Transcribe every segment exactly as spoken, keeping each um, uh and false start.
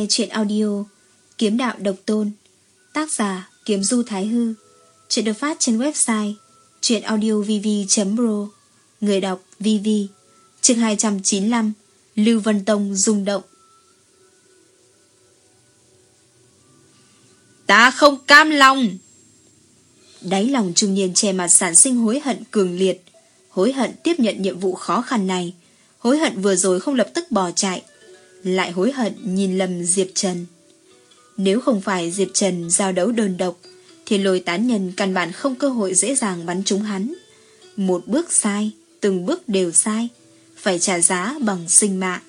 truyện audio Kiếm đạo độc tôn, tác giả Kiếm Du Thái Hư. Truyện được phát trên website truyệnaudiovv chấm pro. Người đọc vê vê. Chương hai trăm chín mươi lăm. Lưu Vân Tông rung động. Ta không cam lòng. Đáy lòng trung niên che mặt sản sinh hối hận cường liệt. Hối hận tiếp nhận nhiệm vụ khó khăn này, hối hận vừa rồi không lập tức bỏ chạy, lại hối hận nhìn lầm Diệp Trần. Nếu không phải Diệp Trần giao đấu đơn độc, thì Lôi Tán Nhân căn bản không cơ hội dễ dàng bắn trúng hắn. Một bước sai, từng bước đều sai, phải trả giá bằng sinh mạng.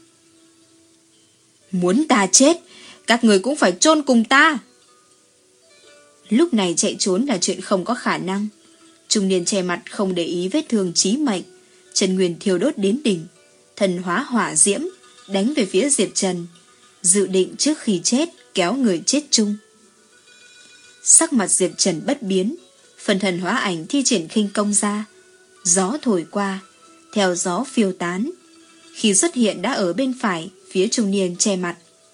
Muốn ta chết, các người cũng phải chôn cùng ta. Lúc này chạy trốn là chuyện không có khả năng. Trung niên che mặt không để ý vết thương chí mệnh, Trần Nguyên thiêu đốt đến đỉnh, thần hóa hỏa diễm đánh về phía Diệp Trần, dự định trước khi chết kéo người chết chung. Sắc mặt Diệp Trần bất biến, phần thần hóa ảnh thi triển khinh công ra, gió thổi qua, theo gió phiêu tán, khi xuất hiện đã ở bên phải phía trung niên che mặt.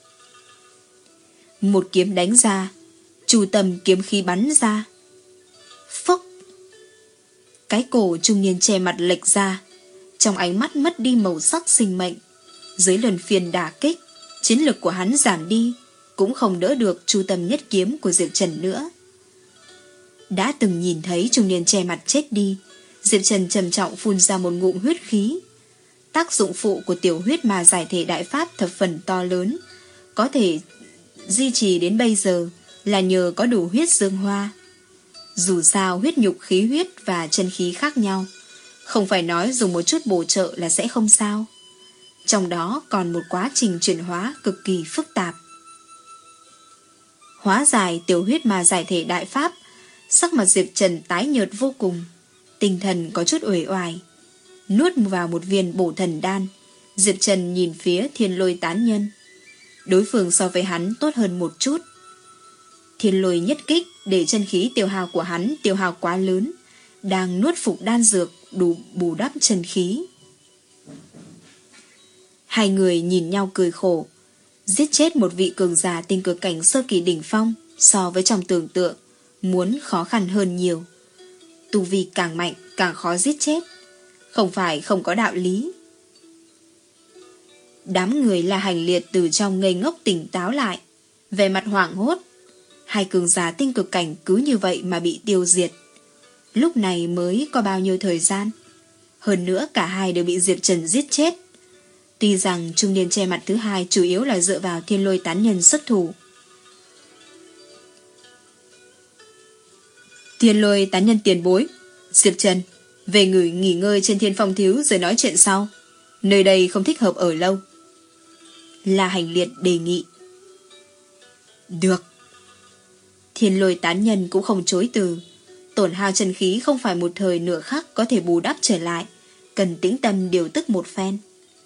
Một kiếm đánh ra, chu tầm kiếm khí bắn ra. Phốc! Cái cổ trung niên che mặt lệch ra, trong ánh mắt mất đi màu sắc sinh mệnh. Dưới lần phiền đả kích, chiến lực của hắn giảm đi, cũng không đỡ được chu tâm nhất kiếm của Diệp Trần nữa. Đã từng nhìn thấy trung niên che mặt chết đi, Diệp Trần trầm trọng phun ra một ngụm huyết khí. Tác dụng phụ của tiểu huyết mà giải thể đại pháp thập phần to lớn, có thể duy trì đến bây giờ là nhờ có đủ huyết dương hoa. Dù sao huyết nhục khí huyết và chân khí khác nhau, không phải nói dùng một chút bổ trợ là sẽ không sao. Trong đó còn một quá trình chuyển hóa cực kỳ phức tạp. Hóa giải tiểu huyết mà giải thể đại pháp, sắc mặt Diệp Trần tái nhợt vô cùng, tinh thần có chút uể oải. Nuốt vào một viên bổ thần đan, Diệp Trần nhìn phía Thiên Lôi Tán Nhân. Đối phương so với hắn tốt hơn một chút. Thiên Lôi nhất kích để chân khí tiêu hao của hắn tiêu hao quá lớn, đang nuốt phục đan dược đủ bù đắp chân khí. Hai người nhìn nhau cười khổ. Giết chết một vị cường giả tinh cực cảnh sơ kỳ đỉnh phong so với trong tưởng tượng muốn khó khăn hơn nhiều. Tu vi càng mạnh càng khó giết chết, không phải không có đạo lý. Đám người là hành liệt từ trong ngây ngốc tỉnh táo lại, về mặt hoảng hốt. Hai cường giả tinh cực cảnh cứ như vậy mà bị tiêu diệt. Lúc này mới có bao nhiêu thời gian. Hơn nữa cả hai đều bị Diệp Trần giết chết. Tuy rằng trung niên che mặt thứ hai chủ yếu là dựa vào Thiên Lôi Tán Nhân xuất thủ. Thiên Lôi Tán Nhân tiền bối, Diệp Trần, về người nghỉ ngơi trên Thiên Phong Thiếu rồi nói chuyện sau. Nơi đây không thích hợp ở lâu. La Hành Liệt đề nghị. Được. Thiên Lôi Tán Nhân cũng không chối từ. Tổn hao chân khí không phải một thời nửa khắc có thể bù đắp trở lại, cần tĩnh tâm điều tức một phen.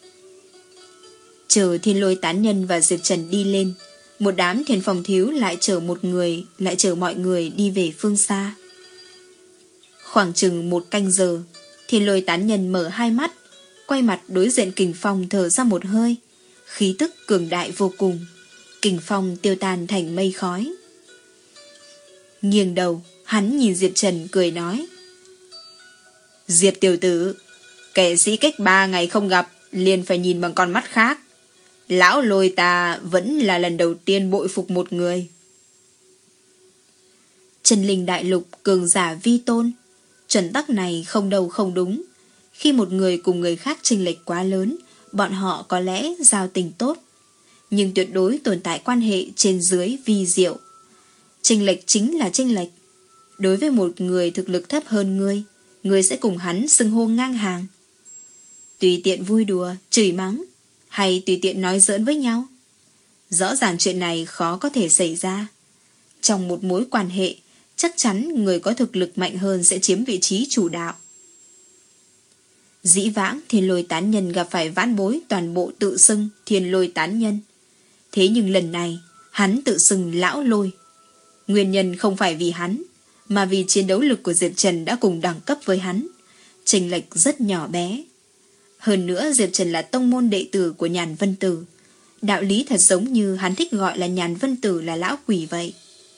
Chờ Thiên Lôi Tán Nhân và Diệp Trần đi lên, một đám Thiên Phong Thiếu lại chở một người, lại chở mọi người đi về phương xa. Khoảng chừng một canh giờ, Thiên Lôi Tán Nhân mở hai mắt, quay mặt đối diện Kình Phong thở ra một hơi, khí tức cường đại vô cùng. Kình Phong tiêu tan thành mây khói. Nghiêng đầu, hắn nhìn Diệp Trần cười nói: Diệp tiểu tử, kẻ sĩ cách ba ngày không gặp, liền phải nhìn bằng con mắt khác. Lão Lôi ta vẫn là lần đầu tiên bội phục một người. Chân linh đại lục cường giả vi tôn, chuẩn tắc này không đâu không đúng. Khi một người cùng người khác chênh lệch quá lớn, bọn họ có lẽ giao tình tốt, nhưng tuyệt đối tồn tại quan hệ trên dưới vi diệu. Chênh lệch chính là chênh lệch. Đối với một người thực lực thấp hơn ngươi, ngươi sẽ cùng hắn xưng hô ngang hàng. Tùy tiện vui đùa, chửi mắng, hay tùy tiện nói giỡn với nhau. Rõ ràng chuyện này khó có thể xảy ra. Trong một mối quan hệ, chắc chắn người có thực lực mạnh hơn sẽ chiếm vị trí chủ đạo. Dĩ vãng Thiên Lôi Tán Nhân gặp phải vãn bối toàn bộ tự xưng Thiên Lôi Tán Nhân. Thế nhưng lần này, hắn tự xưng Lão Lôi. Nguyên nhân không phải vì hắn, mà vì chiến đấu lực của Diệp Trần đã cùng đẳng cấp với hắn, chênh lệch rất nhỏ bé. Hơn nữa Diệp Trần là tông môn đệ tử của Nhàn Vân Tử, Đạo lý thật giống như hắn thích gọi là Nhàn Vân Tử là lão quỷ vậy.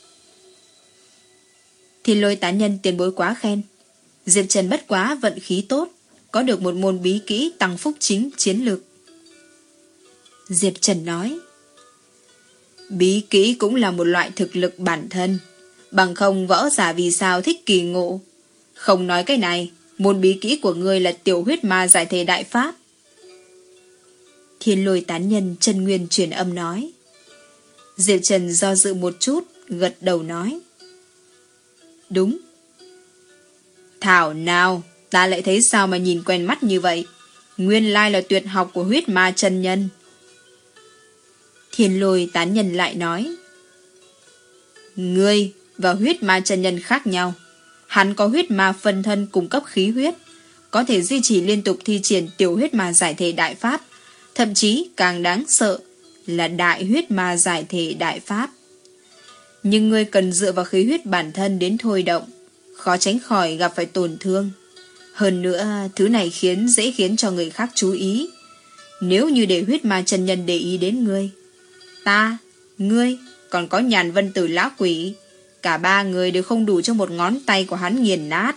Thiên Lôi tán nhân tiền bối quá khen. Diệp Trần bất quá vận khí tốt, có được một môn bí kỹ tăng phúc chính chiến lược. Diệp Trần nói, bí kỹ cũng là một loại thực lực bản thân, bằng không võ giả vì sao thích kỳ ngộ. Không nói cái này, môn bí kỹ của ngươi là tiểu huyết ma giải thể đại pháp. Thiên Lôi tán nhân Trần Nguyên truyền âm nói. Diệp Trần do dự một chút, gật đầu nói, đúng. Thảo nào, ta lại thấy sao mà nhìn quen mắt như vậy. Nguyên lai là tuyệt học của huyết ma chân nhân. Thiên Lôi tán nhân lại nói, ngươi và huyết ma chân nhân khác nhau. Hắn có huyết ma phân thân cung cấp khí huyết, có thể duy trì liên tục thi triển tiểu huyết ma giải thể đại pháp, thậm chí càng đáng sợ là đại huyết ma giải thể đại pháp. Nhưng ngươi cần dựa vào khí huyết bản thân đến thôi động, khó tránh khỏi gặp phải tổn thương. Hơn nữa, thứ này khiến dễ khiến cho người khác chú ý. Nếu như để huyết ma chân nhân để ý đến ngươi, ta, ngươi, còn có Nhàn Vân Tử lão quỷ, cả ba người đều không đủ cho một ngón tay của hắn nghiền nát.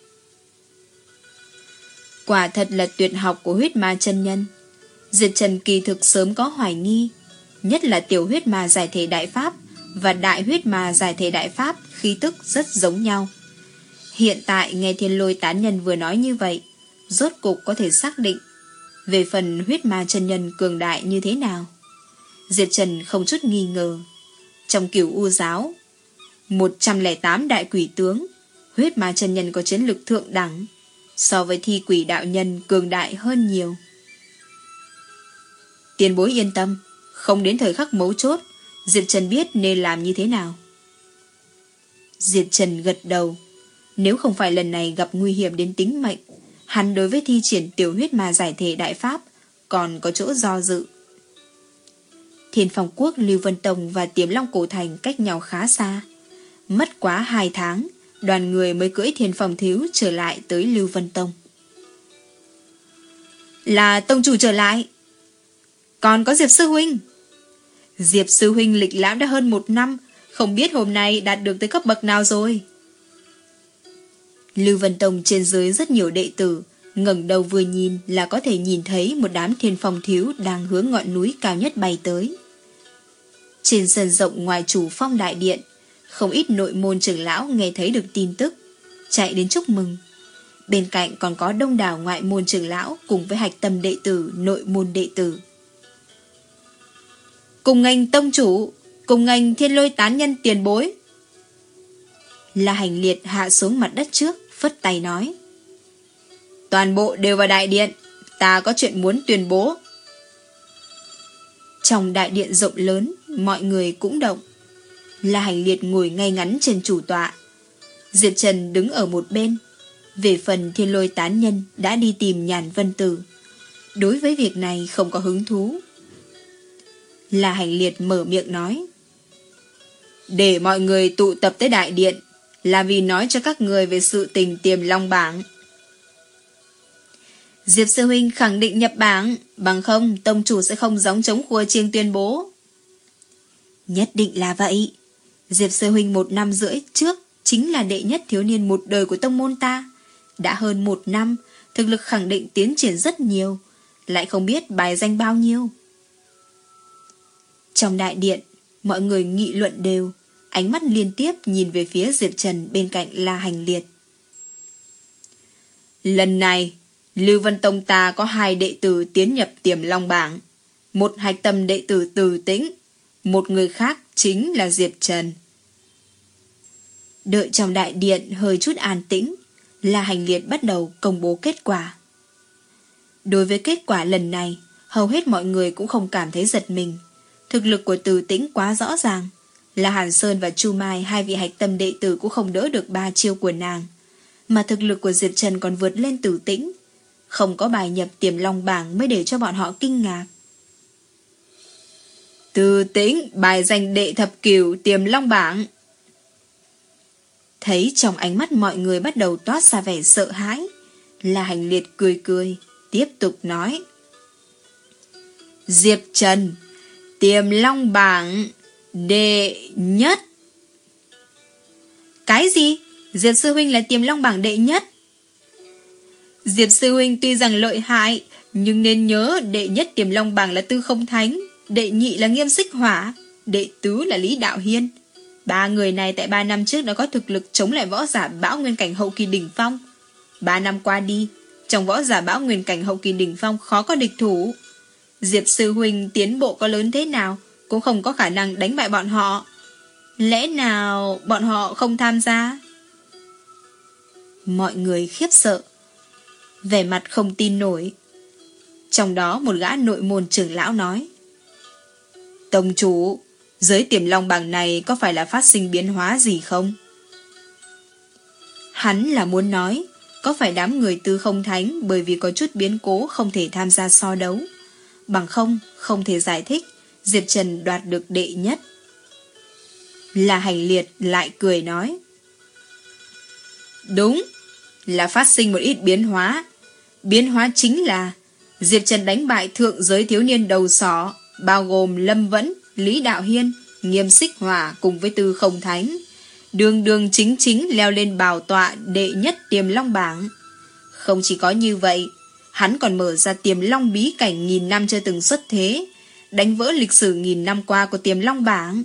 Quả thật là tuyệt học của huyết ma chân nhân. Diệp Trần kỳ thực sớm có hoài nghi, nhất là tiểu huyết ma giải thể đại pháp và đại huyết ma giải thể đại pháp khí tức rất giống nhau. Hiện tại nghe Thiên Lôi tán nhân vừa nói như vậy, rốt cục có thể xác định về phần huyết ma chân nhân cường đại như thế nào. Diệp Trần không chút nghi ngờ, trong Cửu U giáo một trăm lẻ tám đại quỷ tướng, huyết ma chân nhân có chiến lực thượng đẳng, so với thi quỷ đạo nhân cường đại hơn nhiều. Tiền bối yên tâm, không đến thời khắc mấu chốt, Diệp Trần biết nên làm như thế nào. Diệp Trần gật đầu. Nếu không phải lần này gặp nguy hiểm đến tính mệnh, hắn đối với thi triển tiểu huyết ma giải thể đại pháp còn có chỗ do dự. Thiên Phong Quốc, Lưu Vân Tông và Tiềm Long Cổ Thành cách nhau khá xa. Mất quá hai tháng, đoàn người mới cưỡi Thiên Phong Thiếu trở lại tới Lưu Vân Tông. Là tông chủ trở lại. Còn có Diệp Sư Huynh. Diệp Sư Huynh lịch lãm đã hơn một năm, không biết hôm nay đạt được tới cấp bậc nào rồi. Lưu Vân Tông trên dưới rất nhiều đệ tử, ngẩng đầu vừa nhìn là có thể nhìn thấy một đám Thiên Phong Thiếu đang hướng ngọn núi cao nhất bay tới. Trên sân rộng ngoài chủ phong đại điện, không ít nội môn trưởng lão nghe thấy được tin tức, chạy đến chúc mừng. Bên cạnh còn có đông đảo ngoại môn trưởng lão cùng với hạch tâm đệ tử, nội môn đệ tử. Cùng ngành tông chủ, cùng ngành Thiên Lôi tán nhân tiền bối. La Hành Liệt hạ xuống mặt đất trước, phất tay nói, toàn bộ đều vào đại điện, ta có chuyện muốn tuyên bố. Trong đại điện rộng lớn, mọi người cũng động. La Hành Liệt ngồi ngay ngắn trên chủ tọa, Diệp Trần đứng ở một bên. Về phần Thiên Lôi tán nhân đã đi tìm Nhàn Vân Tử, đối với việc này không có hứng thú. La Hành Liệt mở miệng nói, để mọi người tụ tập tới đại điện là vì nói cho các người về sự tình Tiềm Long bảng. Diệp Sư Huynh khẳng định nhập bảng, bằng không tông chủ sẽ không gióng trống khua chiêng tuyên bố. Nhất định là vậy. Diệp Sư Huynh một năm rưỡi trước chính là đệ nhất thiếu niên một đời của tông môn ta. Đã hơn một năm, thực lực khẳng định tiến triển rất nhiều, lại không biết bài danh bao nhiêu. Trong đại điện, mọi người nghị luận đều, ánh mắt liên tiếp nhìn về phía Diệp Trần bên cạnh La Hành Liệt. Lần này, Lưu Vân Tông ta có hai đệ tử tiến nhập Tiềm Long bảng, một hạch tâm đệ tử Từ Tĩnh, một người khác chính là Diệp Trần. Đợi trong đại điện hơi chút an tĩnh, La Hành Liệt bắt đầu công bố kết quả. Đối với kết quả lần này, hầu hết mọi người cũng không cảm thấy giật mình. Thực lực của Từ Tĩnh quá rõ ràng, là Hàn Sơn và Chu Mai, hai vị hạch tâm đệ tử cũng không đỡ được ba chiêu của nàng, mà thực lực của Diệp Trần còn vượt lên Từ Tĩnh. Không có bài nhập Tiềm Long bảng mới để cho bọn họ kinh ngạc. Từ Tĩnh bài danh đệ thập cửu Tiềm Long bảng. Thấy trong ánh mắt mọi người bắt đầu toát ra vẻ sợ hãi, La Hành Liệt cười cười, tiếp tục nói, Diệp Trần, Tiềm Long bảng đệ nhất. Cái gì? Diệp sư huynh là Tiềm Long bảng đệ nhất? Diệp sư huynh tuy rằng lợi hại, nhưng nên nhớ đệ nhất Tiềm Long bảng là Tư Không Thánh, đệ nhị là Nghiêm Xích Hỏa, đệ tứ là Lý Đạo Hiên. Ba người này tại ba năm trước đã có thực lực chống lại võ giả Bão Nguyên cảnh hậu kỳ đỉnh phong. Ba năm qua đi, trong võ giả Bão Nguyên cảnh hậu kỳ đỉnh phong khó có địch thủ. Diệp sư huynh tiến bộ có lớn thế nào cũng không có khả năng đánh bại bọn họ. Lẽ nào bọn họ không tham gia? Mọi người khiếp sợ, vẻ mặt không tin nổi. Trong đó một gã nội môn trưởng lão nói: Tông chủ, giới Tiềm Long bảng này có phải là phát sinh biến hóa gì không? Hắn là muốn nói có phải đám người Tư Không Thánh bởi vì có chút biến cố không thể tham gia so đấu, bằng không không thể giải thích Diệp Trần đoạt được đệ nhất. Là Hành Liệt lại cười nói: Đúng, là phát sinh một ít biến hóa. Biến hóa chính là Diệp Trần đánh bại thượng giới thiếu niên đầu sỏ, bao gồm Lâm Vẫn, Lý Đạo Hiên, Nghiêm Xích Hỏa cùng với Tư Không Thánh, đường đường chính chính leo lên bảo tọa đệ nhất Tiềm Long bảng. Không chỉ có như vậy, hắn còn mở ra Tiềm Long bí cảnh nghìn năm chưa từng xuất thế, đánh vỡ lịch sử nghìn năm qua của Tiềm Long bảng.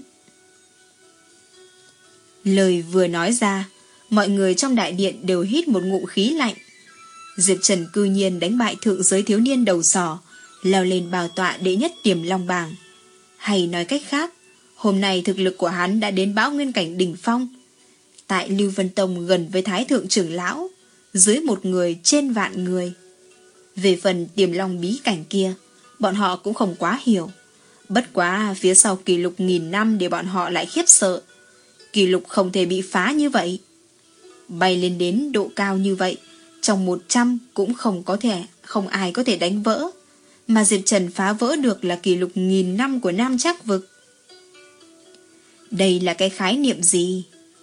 Lời vừa nói ra, mọi người trong đại điện đều hít một ngụm khí lạnh. Diệp Trần cư nhiên đánh bại thượng giới thiếu niên đầu sỏ, leo lên bảo tọa đệ nhất Tiềm Long bảng. Hay nói cách khác, hôm nay thực lực của hắn đã đến Bão Nguyên cảnh đỉnh phong. Tại Lưu Vân Tông gần với Thái thượng trưởng lão, dưới một người trên vạn người. Về phần Tiềm Long bí cảnh kia, bọn họ cũng không quá hiểu. Bất quá phía sau kỷ lục nghìn năm để bọn họ lại khiếp sợ. Kỷ lục không thể bị phá như vậy. Bay lên đến độ cao như vậy, trong một trăm cũng không có thể, không ai có thể đánh vỡ. Mà Diệp Trần phá vỡ được là kỷ lục nghìn năm của Nam Trắc Vực. Đây là cái khái niệm gì?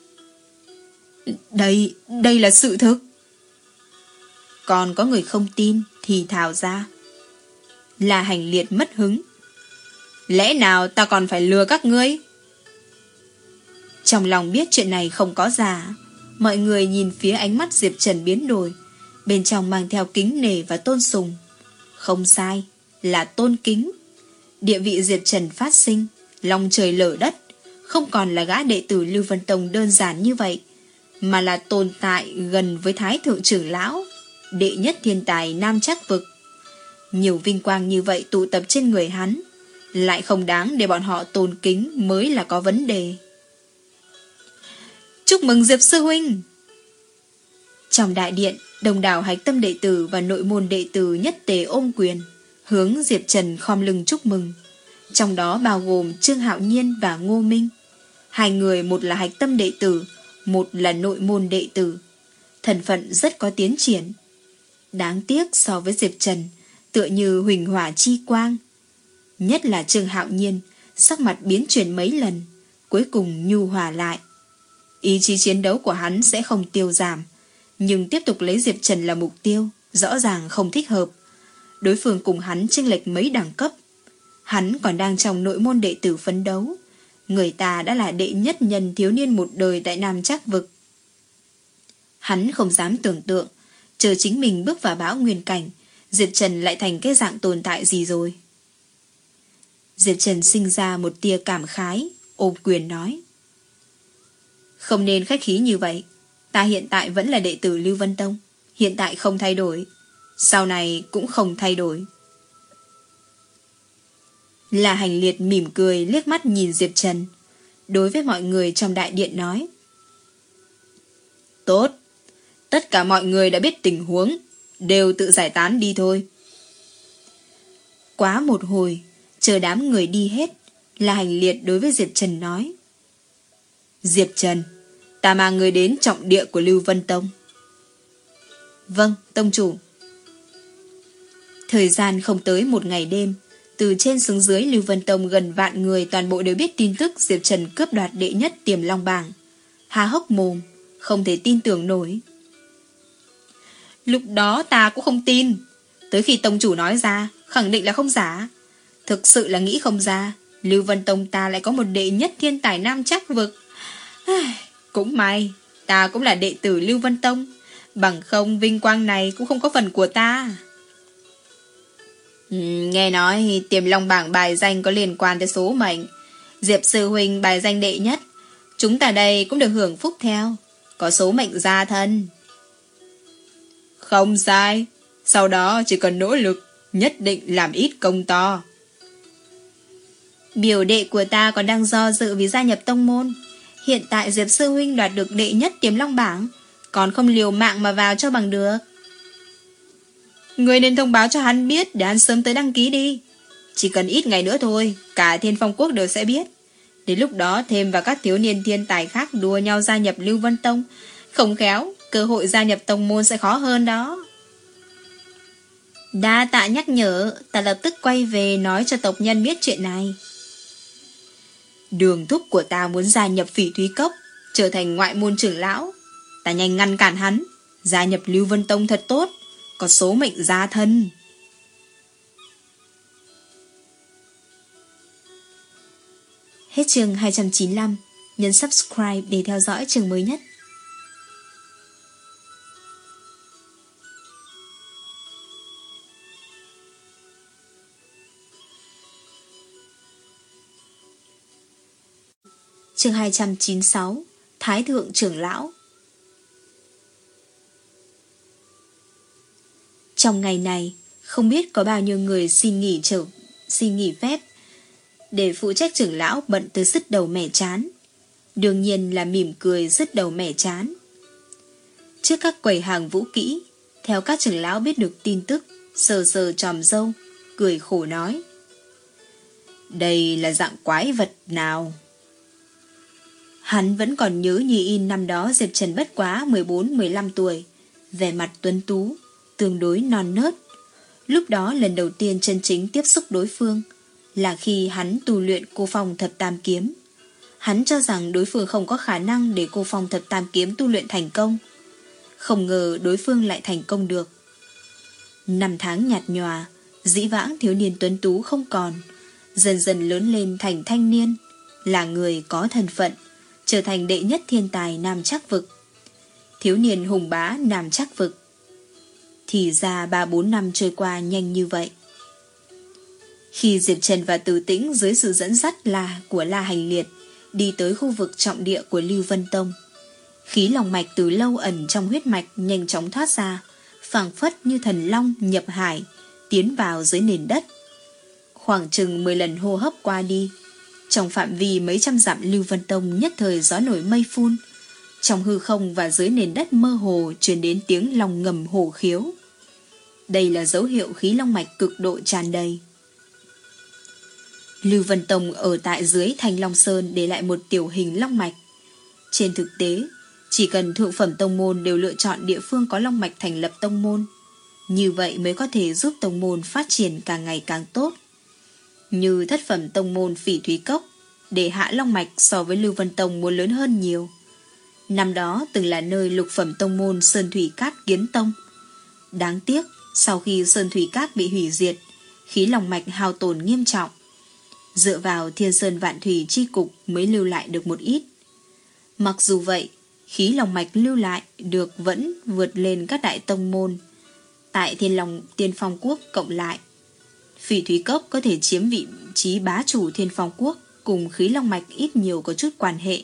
Đây, đây là sự thực. Còn có người không tin thì thào ra. Là Hành Liệt mất hứng. Lẽ nào ta còn phải lừa các ngươi? Trong lòng biết chuyện này không có giả, mọi người nhìn phía ánh mắt Diệp Trần biến đổi, bên trong mang theo kính nể và tôn sùng. Không sai, là tôn kính. Địa vị Diệp Trần phát sinh, lòng trời lở đất, không còn là gã đệ tử Lưu Vân Tông đơn giản như vậy, mà là tồn tại gần với Thái thượng trưởng lão, đệ nhất thiên tài Nam Trắc Vực. Nhiều vinh quang như vậy tụ tập trên người hắn, lại không đáng để bọn họ tôn kính mới là có vấn đề. Chúc mừng Diệp sư huynh! Trong đại điện, đông đảo hạch tâm đệ tử và nội môn đệ tử nhất tề ôm quyền, hướng Diệp Trần khom lưng chúc mừng. Trong đó bao gồm Trương Hạo Nhiên và Ngô Minh. Hai người, một là hạch tâm đệ tử, một là nội môn đệ tử. Thân phận rất có tiến triển. Đáng tiếc so với Diệp Trần, tựa như huỳnh hỏa chi quang. Nhất là Trương Hạo Nhiên, sắc mặt biến chuyển mấy lần, cuối cùng nhu hòa lại. Ý chí chiến đấu của hắn sẽ không tiêu giảm, nhưng tiếp tục lấy Diệp Trần là mục tiêu, rõ ràng không thích hợp. Đối phương cùng hắn chênh lệch mấy đẳng cấp. Hắn còn đang trong nội môn đệ tử phấn đấu. Người ta đã là đệ nhất nhân thiếu niên một đời tại Nam Trắc Vực. Hắn không dám tưởng tượng, chờ chính mình bước vào Bão Nguyên cảnh, Diệp Trần lại thành cái dạng tồn tại gì rồi. Diệp Trần sinh ra một tia cảm khái, ôm quyền nói: Không nên khách khí như vậy. Ta hiện tại vẫn là đệ tử Lưu Vân Tông, hiện tại không thay đổi, sau này cũng không thay đổi. Là Hành Liệt mỉm cười liếc mắt nhìn Diệp Trần, đối với mọi người trong đại điện nói: Tốt, tất cả mọi người đã biết tình huống, đều tự giải tán đi thôi. Quá một hồi, chờ đám người đi hết, là Hành Liệt đối với Diệp Trần nói: Diệp Trần, ta mang người đến trọng địa của Lưu Vân Tông. Vâng, tông chủ. Thời gian không tới một ngày đêm, từ trên xuống dưới Lưu Vân Tông gần vạn người toàn bộ đều biết tin tức Diệp Trần cướp đoạt đệ nhất Tiềm Long bảng. Há hốc mồm, không thể tin tưởng nổi. Lúc đó ta cũng không tin, tới khi tông chủ nói ra, khẳng định là không giả. Thực sự là nghĩ không ra, Lưu Vân Tông ta lại có một đệ nhất thiên tài nam chắc vực. Cũng may, ta cũng là đệ tử Lưu Vân Tông, bằng không vinh quang này cũng không có phần của ta. Ừ, nghe nói Tiềm Long bảng bài danh có liên quan tới số mệnh. Diệp sư huynh bài danh đệ nhất, chúng ta đây cũng được hưởng phúc theo, có số mệnh gia thân. Không sai, sau đó chỉ cần nỗ lực, nhất định làm ít công to. Biểu đệ của ta còn đang do dự vì gia nhập tông môn. Hiện tại Diệp sư huynh đoạt được đệ nhất Tiềm Long bảng, còn không liều mạng mà vào cho bằng được. Người nên thông báo cho hắn biết để hắn sớm tới đăng ký đi. Chỉ cần ít ngày nữa thôi, cả Thiên Phong Quốc đều sẽ biết. Đến lúc đó thêm vào các thiếu niên thiên tài khác đua nhau gia nhập Lưu Vân Tông, không khéo cơ hội gia nhập tông môn sẽ khó hơn đó. Đa tạ nhắc nhở, ta lập tức quay về nói cho tộc nhân biết chuyện này. Đường thúc của ta muốn gia nhập Phỉ Thúy Cốc, trở thành ngoại môn trưởng lão. Ta nhanh ngăn cản hắn, gia nhập Lưu Vân Tông thật tốt, có số mệnh gia thân. Hết chương hai trăm chín mươi lăm, nhấn subscribe để theo dõi chương mới nhất. Chương hai trăm chín mươi sáu, Thái thượng trưởng lão. Trong ngày này, không biết có bao nhiêu người xin nghỉ trở, xin nghỉ phép để phụ trách trưởng lão bận tới sứt đầu mẻ chán. Đương nhiên là mỉm cười sứt đầu mẻ chán. Trước các quầy hàng vũ kỹ, theo các trưởng lão biết được tin tức, sờ sờ tròm râu, cười khổ nói: đây là dạng quái vật nào? Hắn vẫn còn nhớ như in năm đó Diệp Trần bất quá mười bốn mười lăm tuổi, vẻ mặt tuấn tú, tương đối non nớt. Lúc đó lần đầu tiên chân chính tiếp xúc đối phương là khi hắn tu luyện Cô Phong Thập Tam Kiếm. Hắn cho rằng đối phương không có khả năng để Cô Phong Thập Tam Kiếm tu luyện thành công. Không ngờ đối phương lại thành công được. Năm tháng nhạt nhòa, dĩ vãng thiếu niên tuấn tú không còn, dần dần lớn lên thành thanh niên, là người có thân phận, trở thành đệ nhất thiên tài Nam Trắc Vực, thiếu niên hùng bá Nam Trắc Vực. Thì ra ba bốn năm trôi qua nhanh như vậy. Khi Diệp Trần và Từ Tĩnh dưới sự dẫn dắt là của La Hành Liệt đi tới khu vực trọng địa của Lưu Vân Tông, khí long mạch từ lâu ẩn trong huyết mạch nhanh chóng thoát ra, phảng phất như thần long nhập hải, tiến vào dưới nền đất. Khoảng chừng mười lần hô hấp qua đi, trong phạm vi mấy trăm dặm Lưu Vân Tông nhất thời gió nổi mây phun. Trong hư không và dưới nền đất mơ hồ truyền đến tiếng long ngầm hổ khiếu. Đây là dấu hiệu khí long mạch cực độ tràn đầy. Lưu Vân Tông ở tại dưới Thanh Long Sơn để lại một tiểu hình long mạch. Trên thực tế, chỉ cần thượng phẩm tông môn đều lựa chọn địa phương có long mạch thành lập tông môn, như vậy mới có thể giúp tông môn phát triển càng ngày càng tốt. Như thất phẩm tông môn Phỉ Thúy Cốc, để hạ long mạch so với Lưu Vân Tông muốn lớn hơn nhiều. Năm đó từng là nơi lục phẩm tông môn Sơn Thủy Cát Kiến Tông. Đáng tiếc, sau khi Sơn Thủy Cát bị hủy diệt, khí long mạch hao tổn nghiêm trọng. Dựa vào Thiên Sơn Vạn Thủy chi cục mới lưu lại được một ít. Mặc dù vậy, khí long mạch lưu lại được vẫn vượt lên các đại tông môn. Tại Thiên Long Tiên Phong Quốc cộng lại, Phỉ Thúy Cốc có thể chiếm vị trí bá chủ Thiên Phong Quốc, cùng khí long mạch ít nhiều có chút quan hệ.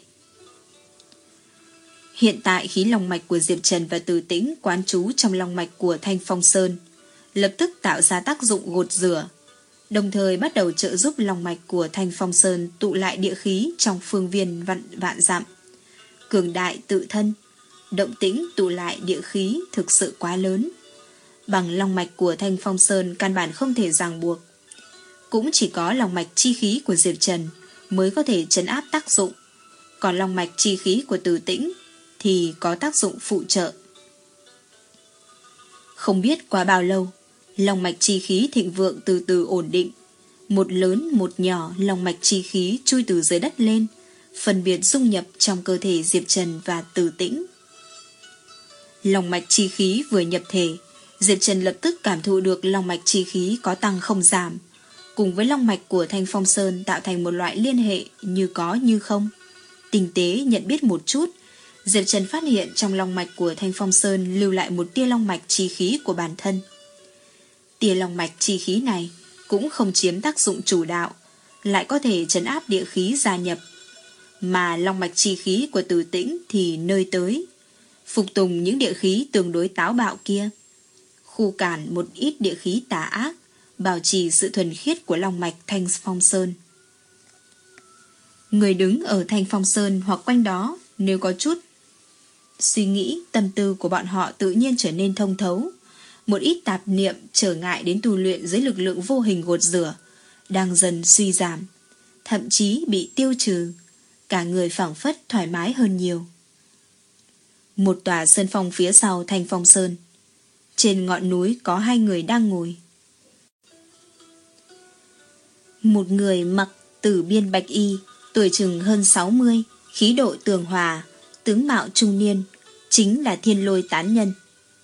Hiện tại khí long mạch của Diệp Trần và Từ Tĩnh quán trú trong long mạch của Thanh Phong Sơn, lập tức tạo ra tác dụng gột rửa, đồng thời bắt đầu trợ giúp long mạch của Thanh Phong Sơn tụ lại địa khí trong phương viên vạn, vạn dặm. Cường đại tự thân, động tĩnh tụ lại địa khí thực sự quá lớn. Bằng long mạch của Thanh Phong Sơn căn bản không thể ràng buộc. Cũng chỉ có long mạch chi khí của Diệp Trần mới có thể trấn áp tác dụng, còn long mạch chi khí của Từ Tĩnh thì có tác dụng phụ trợ. Không biết qua bao lâu, long mạch chi khí thịnh vượng từ từ ổn định. Một lớn một nhỏ long mạch chi khí chui từ dưới đất lên, phân biệt dung nhập trong cơ thể Diệp Trần và Từ Tĩnh. Long mạch chi khí vừa nhập thể, Diệp Trần lập tức cảm thụ được long mạch chi khí có tăng không giảm, cùng với long mạch của Thanh Phong Sơn tạo thành một loại liên hệ như có như không. Tinh tế nhận biết một chút, Diệp Trần phát hiện trong long mạch của Thanh Phong Sơn lưu lại một tia long mạch chi khí của bản thân. Tia long mạch chi khí này cũng không chiếm tác dụng chủ đạo, lại có thể trấn áp địa khí gia nhập. Mà long mạch chi khí của Từ Tĩnh thì nơi tới, phục tùng những địa khí tương đối táo bạo kia, khu cản một ít địa khí tà ác, bảo trì sự thuần khiết của long mạch Thanh Phong Sơn. Người đứng ở Thanh Phong Sơn hoặc quanh đó, nếu có chút suy nghĩ, tâm tư của bọn họ tự nhiên trở nên thông thấu. Một ít tạp niệm trở ngại đến tu luyện dưới lực lượng vô hình gột rửa đang dần suy giảm, thậm chí bị tiêu trừ, cả người phảng phất thoải mái hơn nhiều. Một tòa sơn phong phía sau Thanh Phong Sơn, trên ngọn núi có hai người đang ngồi. Một người mặc tử biên bạch y, tuổi chừng hơn sáu mươi, khí độ tường hòa, tướng mạo trung niên, chính là Thiên Lôi Tán Nhân.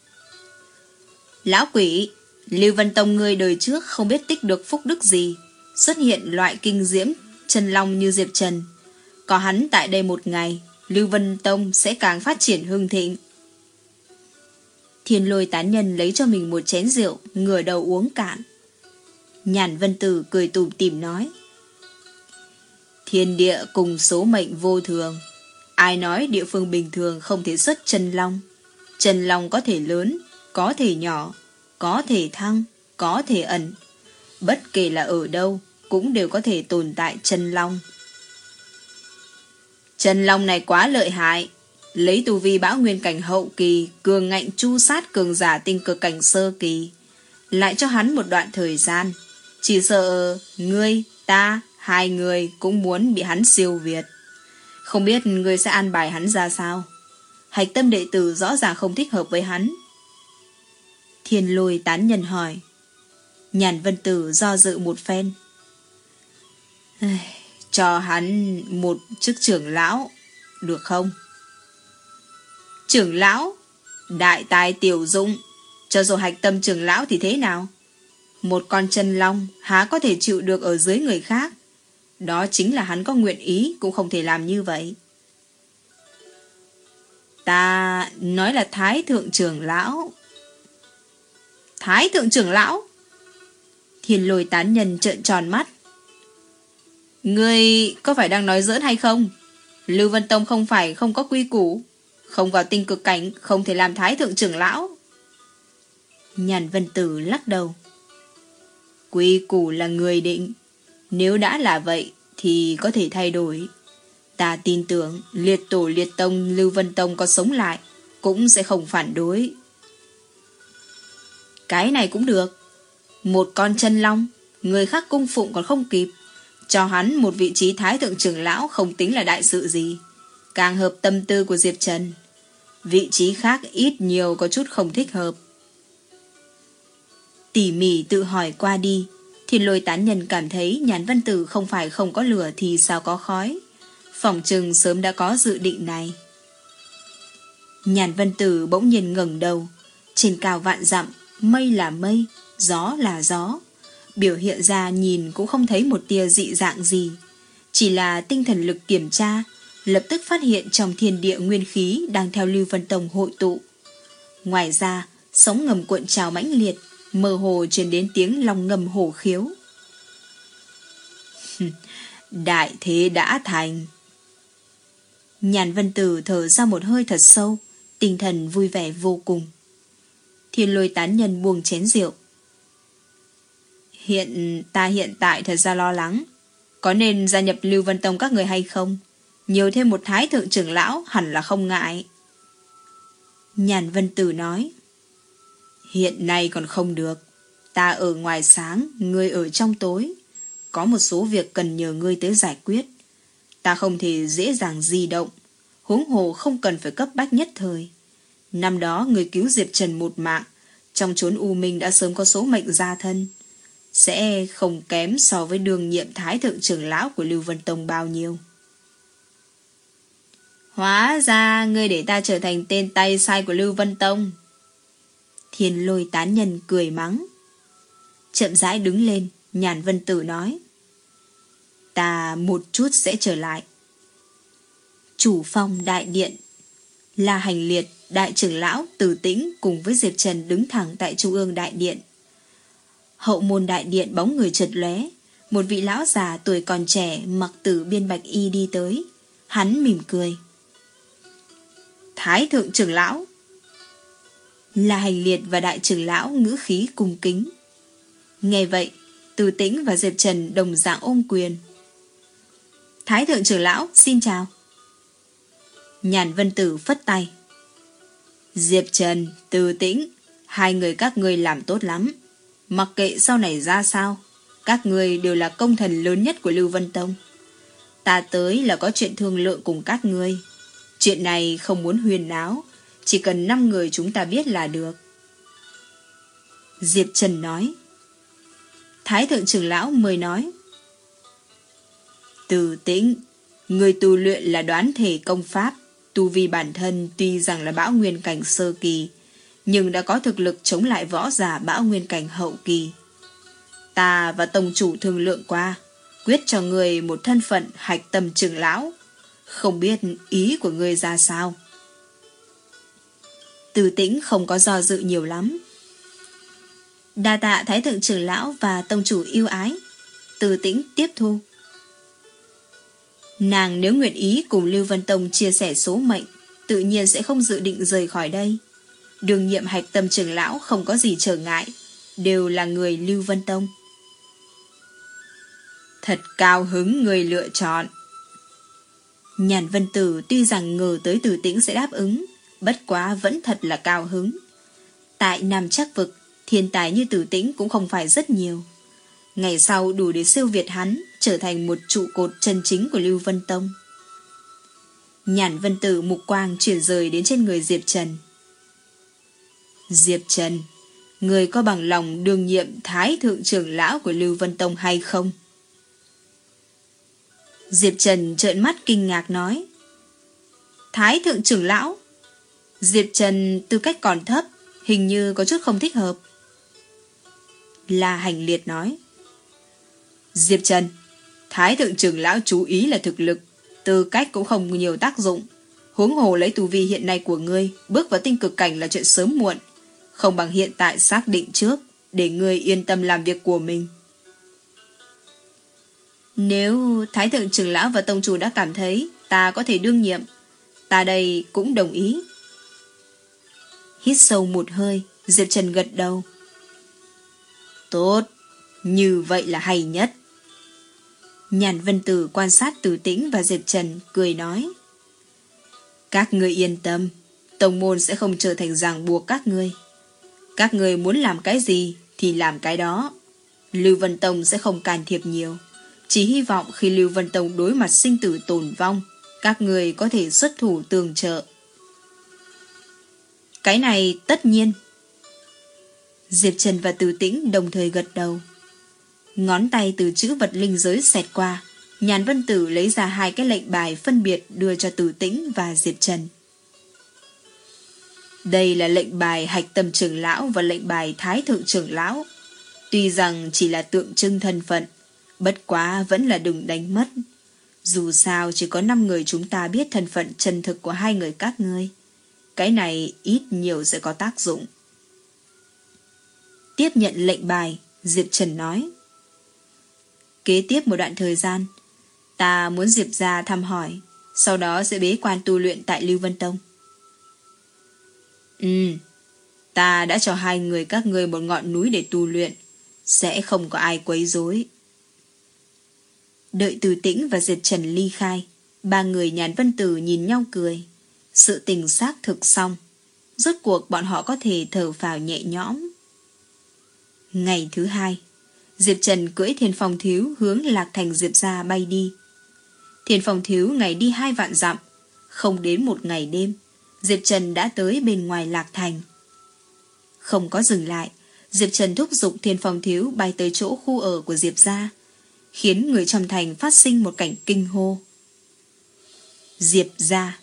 Lão quỷ, Lưu Vân Tông ngươi đời trước không biết tích được phúc đức gì, xuất hiện loại kinh diễm chân long như Diệp Trần. Có hắn tại đây một ngày, Lưu Vân Tông sẽ càng phát triển hưng thịnh. Thiên Lôi Tán Nhân lấy cho mình một chén rượu, ngửa đầu uống cạn. Nhàn Vân Tử cười tủm tỉm nói: Thiên địa cùng số mệnh vô thường, ai nói địa phương bình thường không thể xuất chân long. Chân long có thể lớn, có thể nhỏ, có thể thăng, có thể ẩn. Bất kể là ở đâu, cũng đều có thể tồn tại chân long. Chân long này quá lợi hại, lấy tu vi bão nguyên cảnh hậu kỳ, cường ngạnh chu sát cường giả tinh cực cảnh sơ kỳ, lại cho hắn một đoạn thời gian, chỉ sợ ngươi, ta, hai người cũng muốn bị hắn siêu việt. Không biết ngươi sẽ an bài hắn ra sao? Hạch tâm đệ tử rõ ràng không thích hợp với hắn. Thiên Lôi Tán Nhân hỏi. Nhàn Vân Tử do dự một phen. Cho hắn một chức trưởng lão, được không? Trưởng lão? Đại tài tiểu dụng. Cho dù hạch tâm trưởng lão thì thế nào? Một con chân long há có thể chịu được ở dưới người khác. Đó chính là hắn có nguyện ý cũng không thể làm như vậy. Ta nói là Thái Thượng trưởng lão. Thái Thượng trưởng lão? Thiên Lôi Tán Nhân trợn tròn mắt. Ngươi có phải đang nói giỡn hay không? Lưu Vân Tông không phải không có quy củ, không vào tinh cực cảnh không thể làm Thái Thượng trưởng lão. Nhàn Vân Tử lắc đầu. Quy củ là người định, nếu đã là vậy thì có thể thay đổi. Ta tin tưởng liệt tổ liệt tông Lưu Vân Tông có sống lại cũng sẽ không phản đối. Cái này cũng được. Một con chân long, người khác cung phụng còn không kịp, cho hắn một vị trí Thái Thượng trưởng lão không tính là đại sự gì, càng hợp tâm tư của Diệp Trần. Vị trí khác ít nhiều có chút không thích hợp. Tỉ mỉ tự hỏi qua đi, Thiên Lôi Tán Nhân cảm thấy Nhàn Vân Tử không phải không có lửa thì sao có khói. Phỏng chừng sớm đã có dự định này. Nhàn Vân Tử bỗng nhiên ngẩng đầu. Trên cao vạn dặm, mây là mây, gió là gió. Biểu hiện ra nhìn cũng không thấy một tia dị dạng gì. Chỉ là tinh thần lực kiểm tra, lập tức phát hiện trong thiên địa nguyên khí đang theo Lưu Vân Tông hội tụ. Ngoài ra, sóng ngầm cuộn trào mãnh liệt, mơ hồ truyền đến tiếng long ngầm hổ khiếu. Đại thế đã thành. Nhàn Vân Tử thở ra một hơi thật sâu, tinh thần vui vẻ vô cùng. Thiên Lôi Tán Nhân buông chén rượu. Hiện ta hiện tại thật ra lo lắng, có nên gia nhập Lưu Vân Tông các người hay không? Nhiều thêm một Thái Thượng trưởng lão hẳn là không ngại. Nhàn Vân Tử nói. Hiện nay còn không được. Ta ở ngoài sáng, ngươi ở trong tối. Có một số việc cần nhờ ngươi tới giải quyết. Ta không thể dễ dàng di động, huống hồ không cần phải cấp bách nhất thời. Năm đó người cứu Diệp Trần một mạng, trong chốn u minh đã sớm có số mệnh gia thân, sẽ không kém so với đương nhiệm Thái Thượng trưởng lão của Lưu Vân Tông bao nhiêu. Hóa ra ngươi để ta trở thành tên tay sai của Lưu Vân Tông. Thiên Lôi Tán Nhân cười mắng. Chậm rãi đứng lên, Nhàn Vân Tử nói. Ta một chút sẽ trở lại. Chủ phong đại điện. La Hành Liệt, đại trưởng lão Từ Tĩnh cùng với Diệp Trần đứng thẳng tại trung ương đại điện. Hậu môn đại điện bóng người chợt lóe, một vị lão già tuổi còn trẻ mặc tử biên bạch y đi tới. Hắn mỉm cười. Thái thượng trưởng lão. La Hành Liệt và đại trưởng lão ngữ khí cung kính. Nghe vậy, Từ Tĩnh và Diệp Trần đồng dạng ôm quyền. Thái thượng trưởng lão, xin chào. Nhàn Vân Tử phất tay. Diệp Trần, Từ Tĩnh, hai người các ngươi làm tốt lắm. Mặc kệ sau này ra sao, các ngươi đều là công thần lớn nhất của Lưu Vân Tông. Ta tới là có chuyện thương lượng cùng các ngươi. Chuyện này không muốn huyền náo, chỉ cần năm người chúng ta biết là được. Diệp Trần nói. Thái thượng trưởng lão mời nói. Từ Tĩnh, người tu luyện là đoán thể công pháp, tu vi bản thân tuy rằng là bão nguyên cảnh sơ kỳ, nhưng đã có thực lực chống lại võ giả bão nguyên cảnh hậu kỳ. Ta và tông chủ thương lượng qua, quyết cho người một thân phận hạch tâm trưởng lão. Không biết ý của ngươi ra sao? Từ Tĩnh không có do dự nhiều lắm. Đa tạ Thái thượng trưởng lão và tông chủ yêu ái. Từ Tĩnh tiếp thu. Nàng nếu nguyện ý cùng Lưu Vân Tông chia sẻ số mệnh, tự nhiên sẽ không dự định rời khỏi đây. Đường nhiệm hạch tâm trưởng lão không có gì trở ngại, đều là người Lưu Vân Tông. Thật cao hứng người lựa chọn. Nhàn Vân Tử tuy rằng ngờ tới Từ Tĩnh sẽ đáp ứng, bất quá vẫn thật là cao hứng. Tại Nam Trắc Vực, thiên tài như Từ Tĩnh cũng không phải rất nhiều. Ngày sau đủ để siêu việt hắn, trở thành một trụ cột chân chính của Lưu Vân Tông. Nhàn Vân Tử mục quang chuyển rời đến trên người Diệp Trần. Diệp Trần, người có bằng lòng đương nhiệm Thái thượng trưởng lão của Lưu Vân Tông hay không? Diệp Trần trợn mắt kinh ngạc nói. Thái thượng trưởng lão? Diệp Trần tư cách còn thấp, hình như có chút không thích hợp. La Hành Liệt nói. Diệp Trần, Thái thượng trưởng lão chú ý là thực lực, tư cách cũng không nhiều tác dụng. Huống hồ lấy tu vi hiện nay của ngươi, bước vào tinh cực cảnh là chuyện sớm muộn, không bằng hiện tại xác định trước, để ngươi yên tâm làm việc của mình. Nếu Thái thượng trưởng lão và tông chủ đã cảm thấy ta có thể đương nhiệm, ta đây cũng đồng ý. Hít sâu một hơi, Diệp Trần gật đầu. Tốt, như vậy là hay nhất. Nhàn Vân Tử quan sát Từ Tĩnh và Diệp Trần, cười nói. Các ngươi yên tâm, tông môn sẽ không trở thành ràng buộc các ngươi. Các ngươi muốn làm cái gì thì làm cái đó. Lưu Vân Tông sẽ không can thiệp nhiều. Chỉ hy vọng khi Lưu Vân Tông đối mặt sinh tử tồn vong, các người có thể xuất thủ tường trợ. Cái này tất nhiên. Diệp Trần và Từ Tĩnh đồng thời gật đầu. Ngón tay từ chữ vật linh giới xẹt qua, Nhàn Vân Tử lấy ra hai cái lệnh bài phân biệt đưa cho Từ Tĩnh và Diệp Trần. Đây là lệnh bài hạch tâm trưởng lão và lệnh bài Thái thượng trưởng lão. Tuy rằng chỉ là tượng trưng thân phận, bất quá vẫn là đừng đánh mất. Dù sao chỉ có năm người chúng ta biết thân phận chân thực của hai người các ngươi. Cái này ít nhiều sẽ có tác dụng. Tiếp nhận lệnh bài, Diệp Trần nói. Kế tiếp một đoạn thời gian, ta muốn Diệp gia thăm hỏi, sau đó sẽ bế quan tu luyện tại Lưu Vân Tông. Ừ, ta đã cho hai người các ngươi một ngọn núi để tu luyện, sẽ không có ai quấy rối. Đợi Từ Tĩnh và Diệp Trần ly khai, ba người Nhàn Vân Tử nhìn nhau cười. Sự tình xác thực xong, rốt cuộc bọn họ có thể thở phào nhẹ nhõm. Ngày thứ hai, Diệp Trần cưỡi Thiên Phong Thiếu hướng Lạc Thành Diệp gia bay đi. Thiên Phong Thiếu ngày đi hai vạn dặm, không đến một ngày đêm, Diệp Trần đã tới bên ngoài Lạc Thành. Không có dừng lại, Diệp Trần thúc giục Thiên Phong Thiếu bay tới chỗ khu ở của Diệp gia, khiến người trong thành phát sinh một cảnh kinh hô. Diệp gia.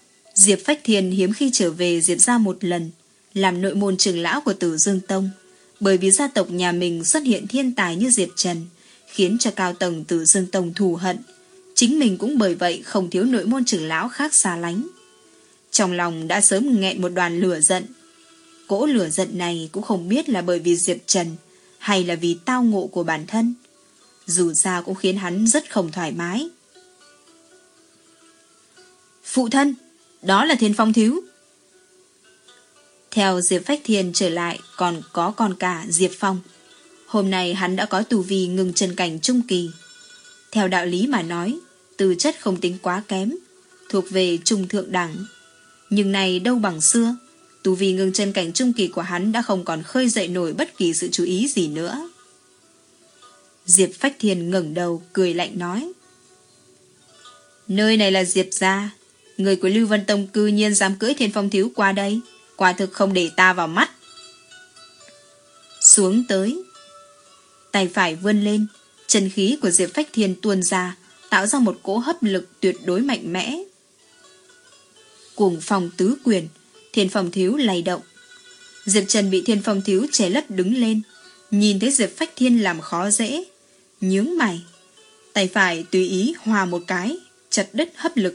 Diệp Phách Thiên hiếm khi trở về Diệp gia một lần, làm nội môn trưởng lão của Tử Dương Tông, Bởi vì gia tộc nhà mình xuất hiện thiên tài như Diệp Trần, khiến cho cao tầng Tử Dương Tông thù hận. Chính mình cũng bởi vậy không thiếu nội môn trưởng lão khác xa lánh. Trong lòng đã sớm nghẹn một đoàn lửa giận. Cỗ lửa giận này cũng không biết là bởi vì Diệp Trần hay là vì tao ngộ của bản thân. Dù sao cũng khiến hắn rất không thoải mái. Phụ thân, đó là Thiên Phong thiếu. Theo Diệp Phách Thiên trở lại còn có con cả Diệp Phong. Hôm nay hắn đã có tu vi ngừng chân cảnh trung kỳ. Theo đạo lý mà nói, tư chất không tính quá kém, thuộc về trung thượng đẳng. Nhưng này đâu bằng xưa, tu vi ngừng chân cảnh trung kỳ của hắn đã không còn khơi dậy nổi bất kỳ sự chú ý gì nữa. Diệp Phách Thiên ngẩng đầu cười lạnh nói: Nơi này là Diệp gia, người của Lưu Vân Tông cư nhiên dám cưỡi Thiên Phong thiếu qua đây, quả thực không để ta vào mắt. Xuống tới, tay phải vươn lên, chân khí của Diệp Phách Thiên tuôn ra, tạo ra một cỗ hấp lực tuyệt đối mạnh mẽ. Cuồng phong tứ quyền, Thiên Phong thiếu lay động. Diệp Trần bị Thiên Phong thiếu che lấp đứng lên, nhìn thấy Diệp Phách Thiên làm khó dễ, nhướng mày, tay phải tùy ý hòa một cái, chặt đứt hấp lực.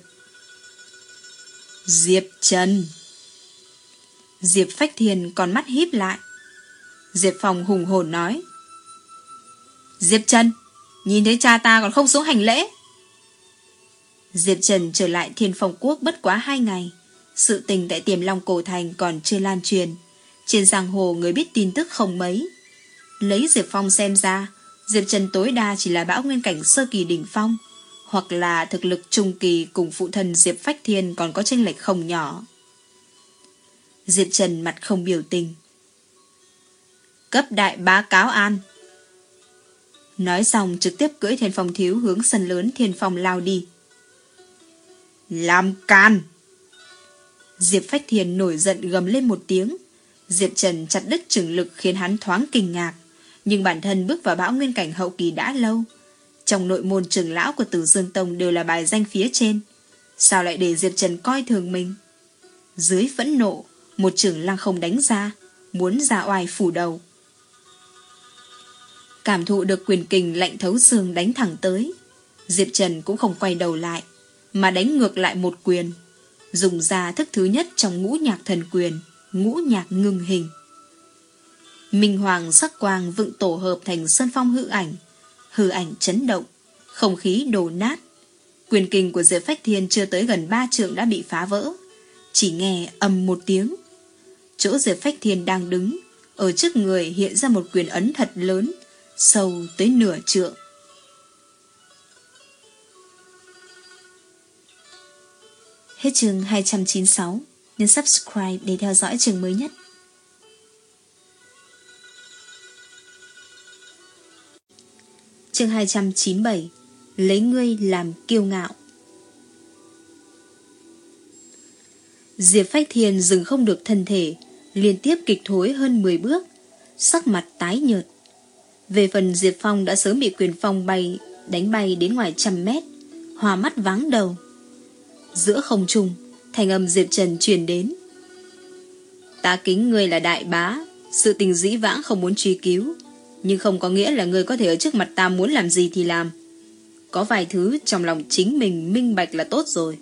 Diệp Trần. Diệp Phách Thiên con mắt híp lại. Diệp Phong hùng hồn nói: Diệp Trần, nhìn thấy cha ta còn không xuống hành lễ. Diệp Trần trở lại Thiên Phong Quốc bất quá hai ngày. Sự tình tại Tiềm Long Cổ Thành còn chưa lan truyền. Trên giang hồ người biết tin tức không mấy. Lấy Diệp Phong xem ra, Diệp Trần tối đa chỉ là bão nguyên cảnh sơ kỳ đỉnh phong, hoặc là thực lực trung kỳ cùng phụ thân Diệp Phách Thiên còn có chênh lệch không nhỏ. Diệp Trần mặt không biểu tình. Cấp đại bá cáo an. Nói xong trực tiếp cưỡi Thiên Phong thiếu hướng sân lớn Thiên Phong lao đi. Làm can! Diệp Phách Thiên nổi giận gầm lên một tiếng. Diệp Trần chặt đứt chừng lực khiến hắn thoáng kinh ngạc. Nhưng bản thân bước vào bão nguyên cảnh hậu kỳ đã lâu. Trong nội môn trưởng lão của Tử Dương Tông đều là bài danh phía trên. Sao lại để Diệp Trần coi thường mình? Dưới phẫn nộ, một trưởng lăng không đánh ra, muốn ra oai phủ đầu. Cảm thụ được quyền kình lạnh thấu xương đánh thẳng tới, Diệp Trần cũng không quay đầu lại, mà đánh ngược lại một quyền, dùng ra thức thứ nhất trong ngũ nhạc thần quyền, ngũ nhạc ngưng hình. Minh hoàng sắc quang vựng tổ hợp thành sơn phong hư ảnh, hư ảnh chấn động, không khí đổ nát. Quyền kình của Diệp Phách Thiên chưa tới gần ba trượng đã bị phá vỡ, chỉ nghe ầm một tiếng. Chỗ Diệp Phách Thiên đang đứng, ở trước người hiện ra một quyền ấn thật lớn, sâu tới nửa trượng. Hết chương hai trăm chín mươi sáu, nhấn subscribe để theo dõi chương mới nhất. Chương hai trăm chín mươi bảy, lấy ngươi làm kiêu ngạo. Diệp Phách Thiên dừng không được thân thể, liên tiếp kịch thối hơn mười bước, sắc mặt tái nhợt. Về phần Diệp Phong đã sớm bị quyền phong bay đánh bay đến ngoài trăm mét, hoa mắt váng đầu. Giữa không trung, thanh âm Diệp Trần truyền đến: Ta kính ngươi là đại bá, sự tình dĩ vãng không muốn truy cứu, nhưng không có nghĩa là ngươi có thể ở trước mặt ta muốn làm gì thì làm. Có vài thứ trong lòng chính mình minh bạch là tốt rồi.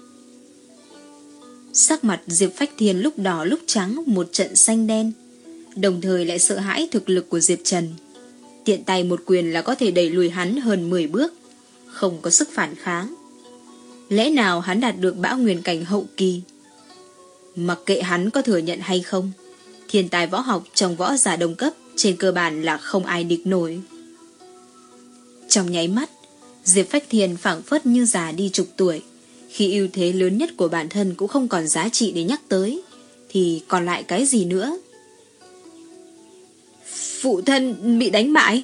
Sắc mặt Diệp Phách Thiên lúc đỏ lúc trắng một trận xanh đen, đồng thời lại sợ hãi thực lực của Diệp Trần. Tiện tay một quyền là có thể đẩy lùi hắn hơn mười bước, không có sức phản kháng. Lẽ nào hắn đạt được bão nguyên cảnh hậu kỳ? Mặc kệ hắn có thừa nhận hay không, thiên tài võ học trong võ giả đồng cấp trên cơ bản là không ai địch nổi. Trong nháy mắt, Diệp Phách Thiên phảng phất như già đi chục tuổi. Khi ưu thế lớn nhất của bản thân cũng không còn giá trị để nhắc tới, thì còn lại cái gì nữa? Phụ thân bị đánh bại.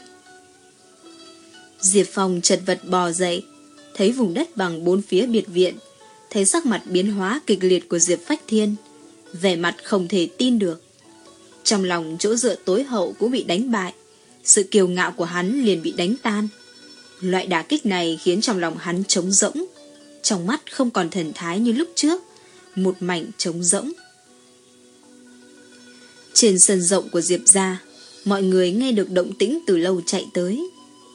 Diệp Phong chật vật bò dậy, thấy vùng đất bằng bốn phía biệt viện, thấy sắc mặt biến hóa kịch liệt của Diệp Phách Thiên, vẻ mặt không thể tin được. Trong lòng chỗ dựa tối hậu cũng bị đánh bại, sự kiêu ngạo của hắn liền bị đánh tan. Loại đả kích này khiến trong lòng hắn trống rỗng, trong mắt không còn thần thái như lúc trước, một mảnh trống rỗng. Trên sân rộng của Diệp gia, mọi người nghe được động tĩnh từ lâu chạy tới.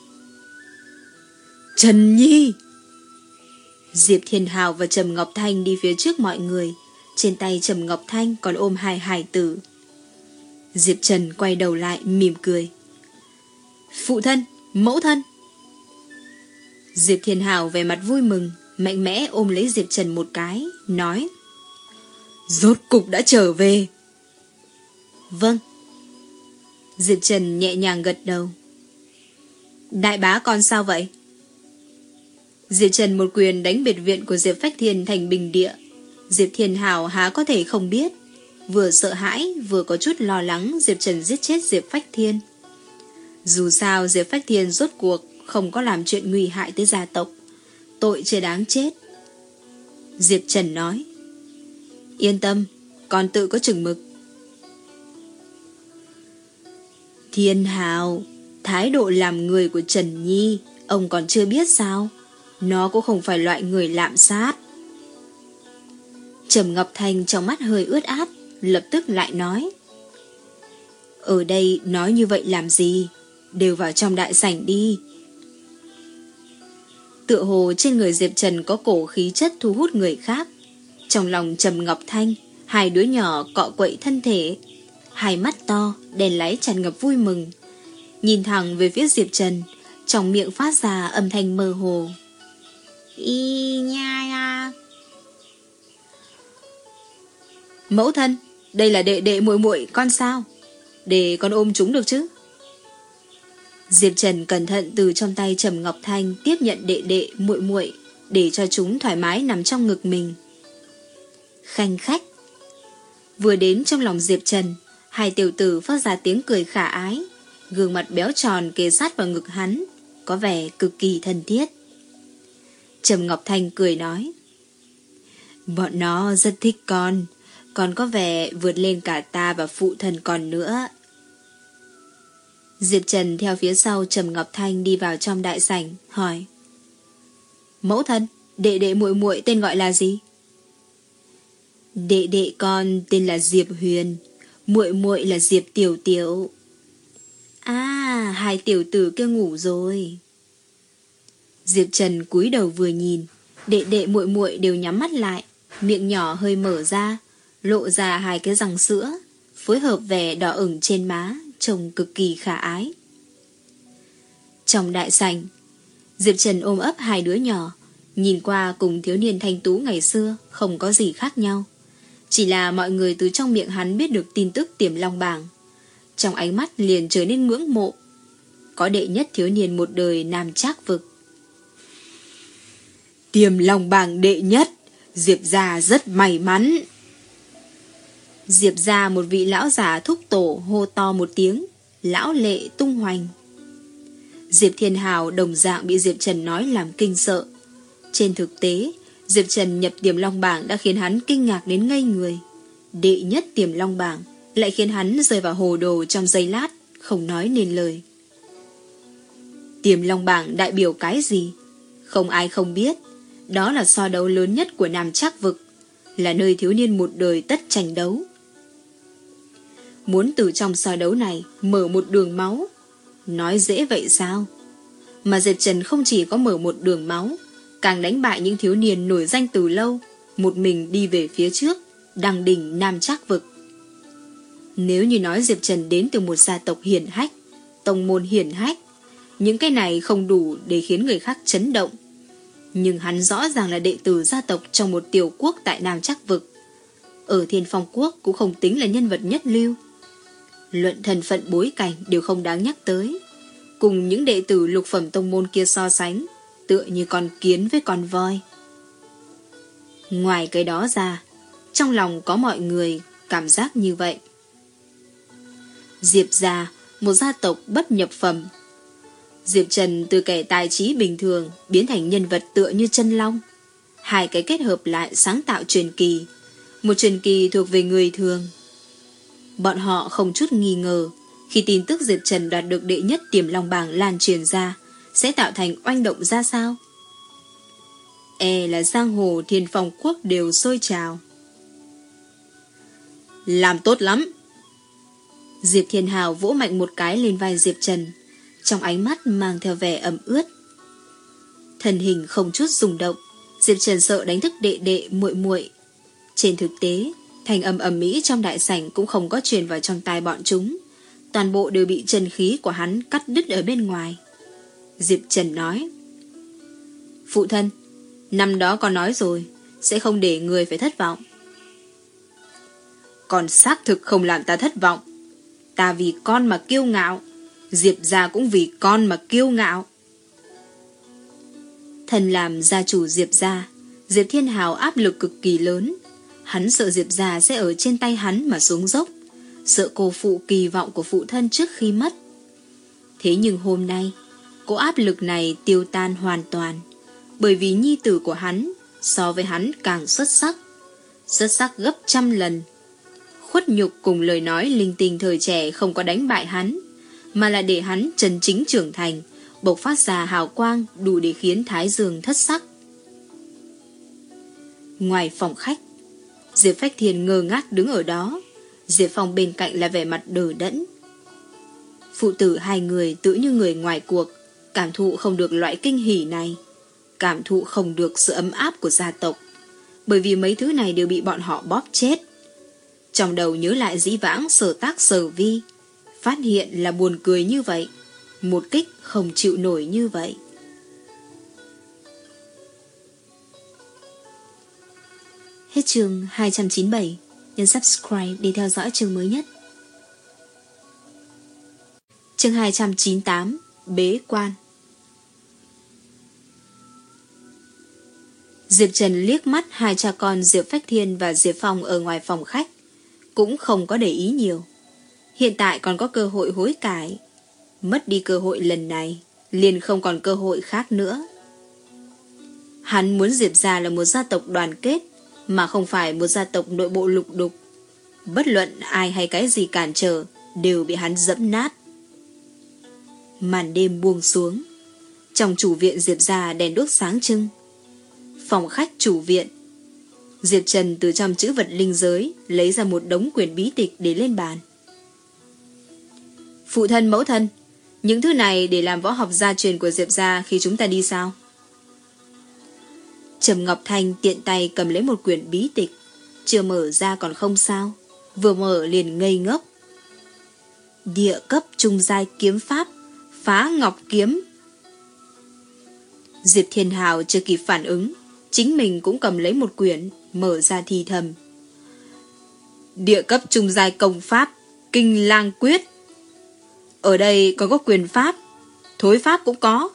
Trần Nhi! Diệp Thiên Hào và Trầm Ngọc Thanh đi phía trước mọi người. Trên tay Trầm Ngọc Thanh còn ôm hai hài tử. Diệp Trần quay đầu lại mỉm cười. Phụ thân, mẫu thân. Diệp Thiên Hào vẻ mặt vui mừng, mạnh mẽ ôm lấy Diệp Trần một cái, nói: Rốt cục đã trở về. Vâng. Diệp Trần nhẹ nhàng gật đầu. Đại bá con sao vậy? Diệp Trần một quyền đánh biệt viện của Diệp Phách Thiên thành bình địa. Diệp Thiên Hào há có thể không biết, vừa sợ hãi vừa có chút lo lắng Diệp Trần giết chết Diệp Phách Thiên. Dù sao Diệp Phách Thiên rốt cuộc không có làm chuyện nguy hại tới gia tộc, tội chưa đáng chết. Diệp Trần nói: Yên tâm, con tự có chừng mực. Thiên Hào, thái độ làm người của Trần Nhi ông còn chưa biết sao? Nó cũng không phải loại người lạm sát. Trầm Ngọc Thanh trong mắt hơi ướt át, lập tức lại nói: Ở đây nói như vậy làm gì? Đều vào trong đại sảnh đi. Tựa hồ trên người Diệp Trần có cổ khí chất thu hút người khác. Trong lòng Trầm Ngọc Thanh, hai đứa nhỏ cọ quậy thân thể, hai mắt to đèn láy tràn ngập vui mừng, nhìn thẳng về phía Diệp Trần, trong miệng phát ra âm thanh mơ hồ: Y nha nha. Mẫu thân, đây là đệ đệ muội muội con sao? Để con ôm chúng được chứ? Diệp Trần cẩn thận từ trong tay Trầm Ngọc Thanh tiếp nhận đệ đệ muội muội, để cho chúng thoải mái nằm trong ngực mình. Khanh khách. Vừa đến trong lòng Diệp Trần, hai tiểu tử phát ra tiếng cười khả ái, gương mặt béo tròn kề sát vào ngực hắn, có vẻ cực kỳ thân thiết. Trầm Ngọc Thanh cười nói: Bọn nó rất thích con, còn có vẻ vượt lên cả ta và phụ thân con nữa. Diệp Trần theo phía sau Trầm Ngọc Thanh đi vào trong đại sảnh, hỏi: Mẫu thân, đệ đệ muội muội tên gọi là gì? Đệ đệ con tên là Diệp Huyền, muội muội là Diệp Tiểu Tiểu. À, hai tiểu tử kia ngủ rồi. Diệp Trần cúi đầu vừa nhìn, đệ đệ muội muội đều nhắm mắt lại, miệng nhỏ hơi mở ra, lộ ra hai cái răng sữa, phối hợp vẻ đỏ ửng trên má, trông cực kỳ khả ái. Trong đại sảnh, Diệp Trần ôm ấp hai đứa nhỏ, nhìn qua cùng thiếu niên thanh tú ngày xưa không có gì khác nhau, chỉ là mọi người từ trong miệng hắn biết được tin tức Tiềm Long Bảng, trong ánh mắt liền trở nên ngưỡng mộ. Có đệ nhất thiếu niên một đời Nam Trác Vực. Tiềm Long Bảng đệ nhất, Diệp gia rất may mắn. Diệp gia một vị lão già thúc tổ hô to một tiếng, lão lệ tung hoành. Diệp Thiên Hào đồng dạng bị Diệp Trần nói làm kinh sợ. Trên thực tế, Diệp Trần nhập Tiềm Long Bảng đã khiến hắn kinh ngạc đến ngây người. Đệ nhất Tiềm Long Bảng lại khiến hắn rơi vào hồ đồ trong giây lát, không nói nên lời. Tiềm Long Bảng đại biểu cái gì? Không ai không biết. Đó là so đấu lớn nhất của Nam Trác Vực, là nơi thiếu niên một đời tất tranh đấu. Muốn từ trong so đấu này mở một đường máu, nói dễ vậy sao? Mà Diệp Trần không chỉ có mở một đường máu, càng đánh bại những thiếu niên nổi danh từ lâu, một mình đi về phía trước, đăng đỉnh Nam Trác Vực. Nếu như nói Diệp Trần đến từ một gia tộc hiển hách, tông môn hiển hách, những cái này không đủ để khiến người khác chấn động. Nhưng hắn rõ ràng là đệ tử gia tộc trong một tiểu quốc tại Nam Trác Vực. Ở Thiên Phong Quốc cũng không tính là nhân vật nhất lưu. Luận thân phận bối cảnh đều không đáng nhắc tới. Cùng những đệ tử lục phẩm tông môn kia so sánh, tựa như con kiến với con voi. Ngoài cái đó ra, trong lòng có mọi người cảm giác như vậy. Diệp gia, một gia tộc bất nhập phẩm. Diệp Trần từ kẻ tài trí bình thường biến thành nhân vật tựa như chân long. Hai cái kết hợp lại sáng tạo truyền kỳ. Một truyền kỳ thuộc về người thường. Bọn họ không chút nghi ngờ, khi tin tức Diệp Trần đoạt được đệ nhất Tiềm Long Bảng lan truyền ra, sẽ tạo thành oanh động ra sao? E là giang hồ Thiên Phong Quốc đều sôi trào. Làm tốt lắm. Diệp Thiên Hào vỗ mạnh một cái lên vai Diệp Trần, trong ánh mắt mang theo vẻ ẩm ướt. Thân hình không chút rung động, Diệp Trần sợ đánh thức đệ đệ muội muội. Trên thực tế, thành âm ầm ĩ trong đại sảnh cũng không có truyền vào trong tai bọn chúng, toàn bộ đều bị chân khí của hắn cắt đứt ở bên ngoài. Diệp Trần nói: Phụ thân, năm đó con nói rồi, sẽ không để người phải thất vọng. Con xác thực không làm ta thất vọng. Ta vì con mà kiêu ngạo, Diệp gia cũng vì con mà kiêu ngạo. Thân làm gia chủ Diệp gia, Diệp Thiên Hào áp lực cực kỳ lớn. Hắn sợ Diệp gia sẽ ở trên tay hắn mà xuống dốc, sợ cô phụ kỳ vọng của phụ thân trước khi mất. Thế nhưng hôm nay, cỗ áp lực này tiêu tan hoàn toàn, bởi vì nhi tử của hắn so với hắn càng xuất sắc, xuất sắc gấp trăm lần. Khuất nhục cùng lời nói linh tinh thời trẻ không có đánh bại hắn, mà là để hắn chân chính trưởng thành, bộc phát ra hào quang đủ để khiến Thái Dương thất sắc. Ngoài phòng khách, Diệp Phách Thiên ngơ ngác đứng ở đó, Diệp Phong bên cạnh là vẻ mặt đờ đẫn. Phụ tử hai người tự như người ngoài cuộc, cảm thụ không được loại kinh hỉ này, cảm thụ không được sự ấm áp của gia tộc, bởi vì mấy thứ này đều bị bọn họ bóp chết. Trong đầu nhớ lại dĩ vãng sở tác sở vi, phát hiện là buồn cười như vậy, một kích không chịu nổi như vậy. Hết chương hai trăm chín mươi bảy, nhấn subscribe để theo dõi chương mới nhất. Chương hai trăm chín mươi tám, bế quan. Diệp Trần liếc mắt hai cha con Diệp Phách Thiên và Diệp Phong ở ngoài phòng khách, cũng không có để ý nhiều. Hiện tại còn có cơ hội hối cải, mất đi cơ hội lần này, liền không còn cơ hội khác nữa. Hắn muốn Diệp gia là một gia tộc đoàn kết, mà không phải một gia tộc nội bộ lục đục. Bất luận ai hay cái gì cản trở, đều bị hắn dẫm nát. Màn đêm buông xuống, trong chủ viện Diệp gia đèn đuốc sáng trưng. Phòng khách chủ viện, Diệp Trần từ trong chữ vật linh giới lấy ra một đống quyển bí tịch để lên bàn. Phụ thân, mẫu thân, những thứ này để làm võ học gia truyền của Diệp gia khi chúng ta đi sao? Trầm Ngọc Thanh tiện tay cầm lấy một quyển bí tịch, chưa mở ra còn không sao, vừa mở liền ngây ngốc. Địa cấp trung giai kiếm pháp, phá ngọc kiếm. Diệp Thiên Hào chưa kịp phản ứng, chính mình cũng cầm lấy một quyển, mở ra thì thầm. Địa cấp trung giai công pháp, Kinh Lang Quyết. Ở đây còn có quyền pháp, thối pháp cũng có.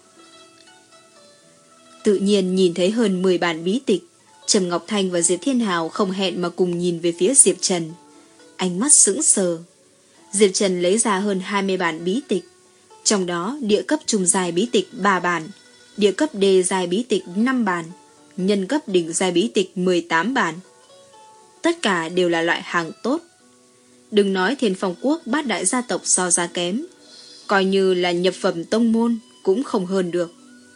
Tự nhiên nhìn thấy hơn mười bản bí tịch, Trầm Ngọc Thanh và Diệp Thiên Hào không hẹn mà cùng nhìn về phía Diệp Trần. Ánh mắt sững sờ. Diệp Trần lấy ra hơn hai mươi bản bí tịch, trong đó địa cấp trung giai bí tịch ba bản, địa cấp đề giai bí tịch năm bản, nhân cấp đỉnh giai bí tịch mười tám bản. Tất cả đều là loại hàng tốt. Đừng nói Thiên Phong Quốc bát đại gia tộc so ra kém, coi như là nhập phẩm tông môn cũng không hơn được.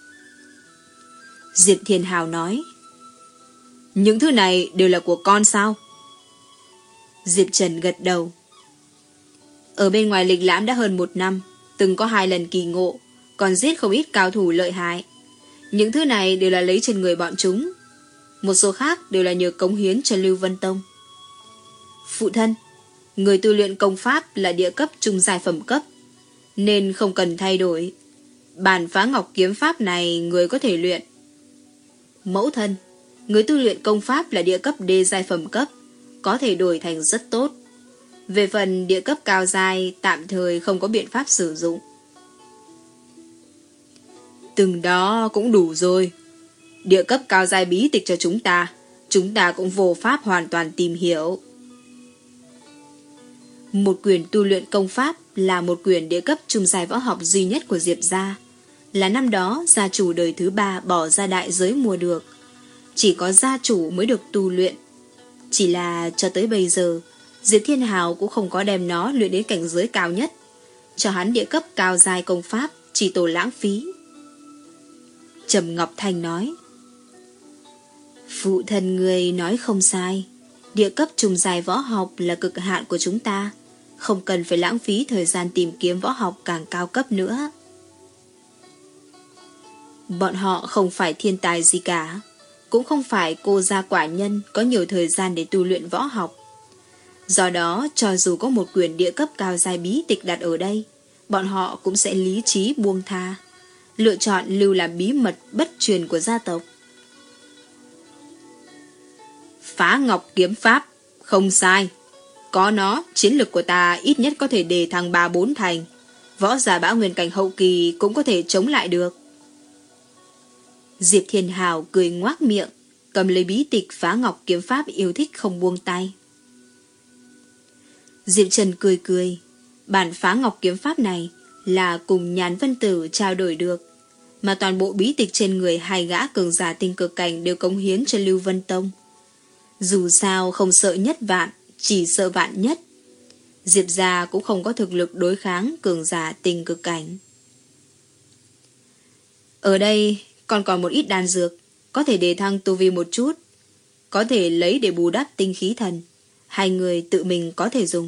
Diệp Thiên Hào nói, những thứ này đều là của con sao? Diệp Trần gật đầu. Ở bên ngoài lịch lãm đã hơn một năm, từng có hai lần kỳ ngộ, còn giết không ít cao thủ lợi hại. Những thứ này đều là lấy trên người bọn chúng, một số khác đều là nhờ cống hiến cho Lưu Vân Tông. Phụ thân, người tu luyện công pháp là địa cấp trung giai phẩm cấp, nên không cần thay đổi. Bản phá ngọc kiếm pháp này người có thể luyện. Mẫu thân, người tu luyện công pháp là địa cấp đê giai phẩm cấp, có thể đổi thành rất tốt. Về phần địa cấp cao giai, tạm thời không có biện pháp sử dụng. Từng đó cũng đủ rồi. Địa cấp cao giai bí tịch cho chúng ta, chúng ta cũng vô pháp hoàn toàn tìm hiểu. Một quyển tu luyện công pháp là một quyển địa cấp trung giai võ học duy nhất của Diệp gia, là năm đó gia chủ đời thứ ba bỏ ra đại giới mua được. Chỉ có gia chủ mới được tu luyện. Chỉ là cho tới bây giờ, Diệp Thiên Hào cũng không có đem nó luyện đến cảnh giới cao nhất. Cho hắn địa cấp cao giai công pháp chỉ tổ lãng phí. Trầm Ngọc Thanh nói, phụ thân người nói không sai, địa cấp trung giai võ học là cực hạn của chúng ta, không cần phải lãng phí thời gian tìm kiếm võ học càng cao cấp nữa. Bọn họ không phải thiên tài gì cả, cũng không phải cô gia quả nhân có nhiều thời gian để tu luyện võ học. Do đó, cho dù có một quyển địa cấp cao giai bí tịch đặt ở đây, bọn họ cũng sẽ lý trí buông tha, lựa chọn lưu làm bí mật bất truyền của gia tộc. Phá Ngọc kiếm pháp, không sai. Có nó, chiến lực của ta ít nhất có thể đề thăng ba bốn thành. Võ giả bão nguyên cảnh hậu kỳ cũng có thể chống lại được. Diệp Thiên Hào cười ngoác miệng, cầm lấy bí tịch Phá Ngọc kiếm pháp yêu thích không buông tay. Diệp Trần cười cười, bản Phá Ngọc kiếm pháp này là cùng Nhàn Vân Tử trao đổi được, mà toàn bộ bí tịch trên người hai gã cường giả tinh cực cảnh đều cống hiến cho Lưu Vân Tông. Dù sao không sợ nhất vạn, chỉ sợ vạn nhất. Diệp gia cũng không có thực lực đối kháng cường giả tinh cực cảnh. Ở đây còn còn một ít đan dược, có thể đề thăng tu vi một chút, có thể lấy để bù đắp tinh khí thần. Hai người tự mình có thể dùng.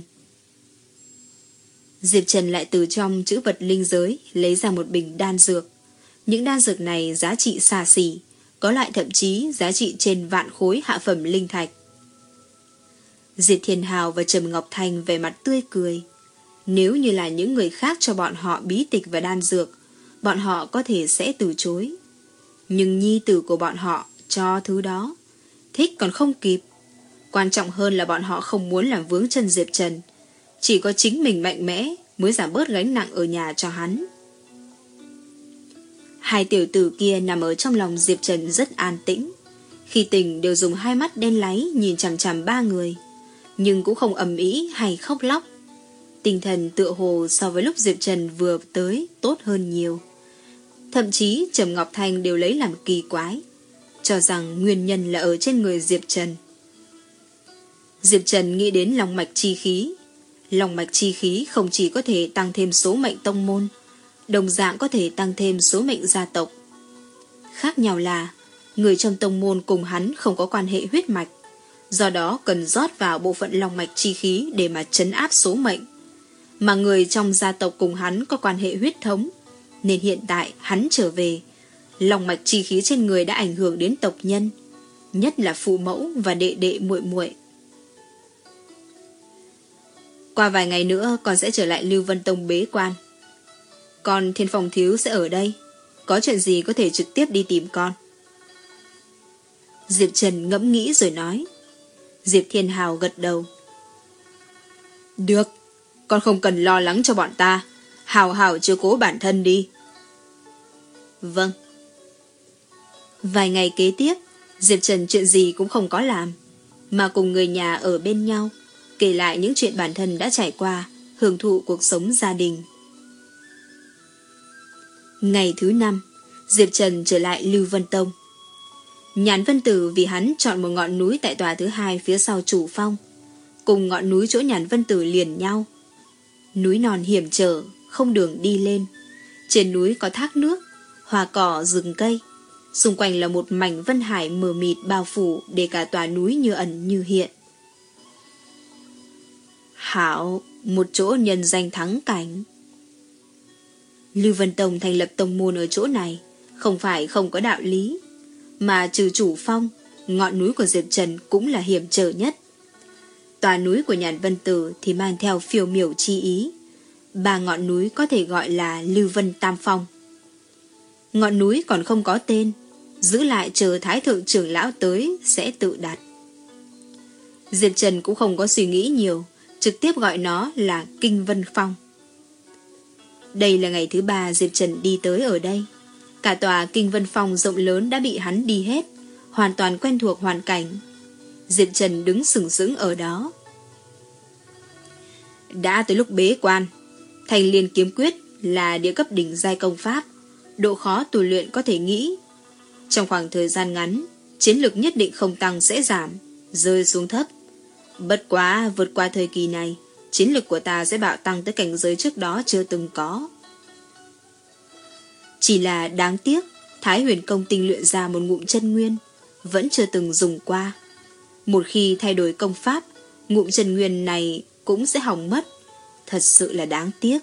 Diệp Trần lại từ trong chữ vật linh giới lấy ra một bình đan dược. Những đan dược này giá trị xa xỉ, có loại thậm chí giá trị trên vạn khối hạ phẩm linh thạch. Diệp Thiên Hào và Trầm Ngọc Thanh về mặt tươi cười. Nếu như là những người khác cho bọn họ bí tịch và đan dược, bọn họ có thể sẽ từ chối. Nhưng nhi tử của bọn họ cho thứ đó, thích còn không kịp. Quan trọng hơn là bọn họ không muốn làm vướng chân Diệp Trần. Chỉ có chính mình mạnh mẽ mới giảm bớt gánh nặng ở nhà cho hắn. Hai tiểu tử kia nằm ở trong lòng Diệp Trần rất an tĩnh. Khi tỉnh đều dùng hai mắt đen láy nhìn chằm chằm ba người, nhưng cũng không ầm ĩ hay khóc lóc. Tinh thần tựa hồ so với lúc Diệp Trần vừa tới tốt hơn nhiều. Thậm chí Trầm Ngọc Thanh đều lấy làm kỳ quái, cho rằng nguyên nhân là ở trên người Diệp Trần. Diệp Trần nghĩ đến long mạch chi khí. Long mạch chi khí không chỉ có thể tăng thêm số mệnh tông môn, đồng dạng có thể tăng thêm số mệnh gia tộc. Khác nhau là người trong tông môn cùng hắn không có quan hệ huyết mạch, do đó cần rót vào bộ phận long mạch chi khí để mà trấn áp số mệnh. Mà người trong gia tộc cùng hắn có quan hệ huyết thống, nên hiện tại hắn trở về, long mạch chi khí trên người đã ảnh hưởng đến tộc nhân, nhất là phụ mẫu và đệ đệ muội muội. Qua vài ngày nữa con sẽ trở lại Lưu Vân Tông bế quan. Còn Thiên Phong Thiếu sẽ ở đây, có chuyện gì có thể trực tiếp đi tìm con. Diệp Trần ngẫm nghĩ rồi nói. Diệp Thiên Hào gật đầu. Được, con không cần lo lắng cho bọn ta, hào hào chiếu cố bản thân đi. Vâng. Vài ngày kế tiếp, Diệp Trần chuyện gì cũng không có làm, mà cùng người nhà ở bên nhau, kể lại những chuyện bản thân đã trải qua, hưởng thụ cuộc sống gia đình. Ngày thứ năm, Diệp Trần trở lại Lưu Vân Tông. Nhàn Vân Tử vì hắn chọn một ngọn núi tại tòa thứ hai phía sau chủ phong, cùng ngọn núi chỗ Nhàn Vân Tử liền nhau. Núi non hiểm trở, không đường đi lên. Trên núi có thác nước, hoa cỏ, rừng cây. Xung quanh là một mảnh vân hải mờ mịt bao phủ, để cả tòa núi như ẩn như hiện. Hảo, một chỗ nhân danh thắng cảnh. Lưu Vân Tông thành lập tông môn ở chỗ này không phải không có đạo lý, mà trừ chủ phong, ngọn núi của Diệp Trần cũng là hiểm trở nhất. Tòa núi của Nhàn Vân Tử thì mang theo phiêu miểu chi ý. Ba ngọn núi có thể gọi là Lưu Vân Tam Phong. Ngọn núi còn không có tên, giữ lại chờ Thái Thượng trưởng lão tới sẽ tự đặt. Diệp Trần cũng không có suy nghĩ nhiều, trực tiếp gọi nó là Kinh Vân Phong. Đây là ngày thứ ba Diệp Trần đi tới ở đây. Cả tòa Kinh Vân Phong rộng lớn đã bị hắn đi hết, hoàn toàn quen thuộc hoàn cảnh. Diệp Trần đứng sừng sững ở đó. Đã tới lúc bế quan. Thành Liên Kiếm Quyết là địa cấp đỉnh giai công pháp, độ khó tu luyện có thể nghĩ. Trong khoảng thời gian ngắn, chiến lực nhất định không tăng sẽ giảm, rơi xuống thấp. Bất quá vượt qua thời kỳ này, chiến lực của ta sẽ bạo tăng tới cảnh giới trước đó chưa từng có. Chỉ là đáng tiếc, Thái Huyền Công tinh luyện ra một ngụm chân nguyên, vẫn chưa từng dùng qua. Một khi thay đổi công pháp, ngụm chân nguyên này cũng sẽ hỏng mất, thật sự là đáng tiếc.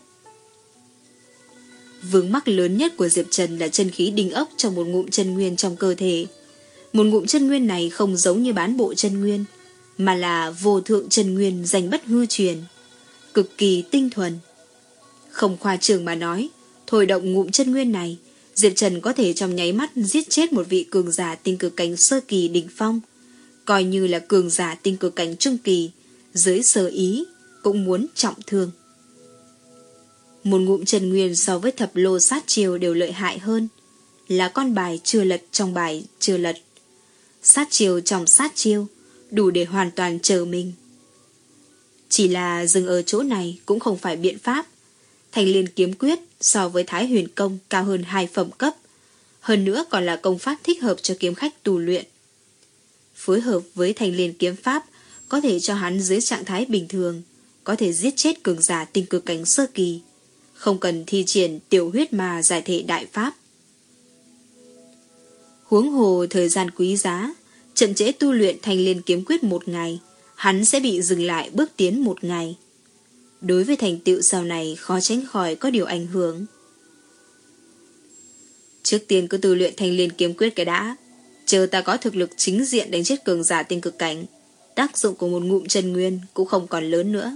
Vướng mắc lớn nhất của Diệp Trần là chân khí đinh ốc trong một ngụm chân nguyên trong cơ thể. Một ngụm chân nguyên này không giống như bán bộ chân nguyên, mà là vô thượng chân nguyên danh bất hư truyền, cực kỳ tinh thuần. Không khoa trương mà nói, thôi động ngụm chân nguyên này, Diệp Trần có thể trong nháy mắt giết chết một vị cường giả tinh cực cảnh sơ kỳ đỉnh phong, coi như là cường giả tinh cực cảnh trung kỳ, dưới sơ ý cũng muốn trọng thương. Một ngụm chân nguyên so với thập lô sát chiêu đều lợi hại hơn, là con bài chưa lật trong bài chưa lật, sát chiêu trong sát chiêu, đủ để hoàn toàn chờ mình. Chỉ là dừng ở chỗ này cũng không phải biện pháp. Thanh Liên kiếm quyết so với Thái Huyền công cao hơn hai phẩm cấp, hơn nữa còn là công pháp thích hợp cho kiếm khách tu luyện. Phối hợp với Thanh Liên kiếm pháp có thể cho hắn dưới trạng thái bình thường có thể giết chết cường giả tinh cực cảnh sơ kỳ, không cần thi triển tiểu huyết ma giải thể đại pháp. Huống hồ thời gian quý giá, chậm trễ tu luyện Thanh Liên kiếm quyết một ngày, hắn sẽ bị dừng lại bước tiến một ngày. Đối với thành tựu sau này khó tránh khỏi có điều ảnh hưởng. Trước tiên cứ tu luyện Thanh Liên kiếm quyết cái đã, chờ ta có thực lực chính diện đánh chết cường giả tinh cực cảnh, tác dụng của một ngụm chân nguyên cũng không còn lớn nữa.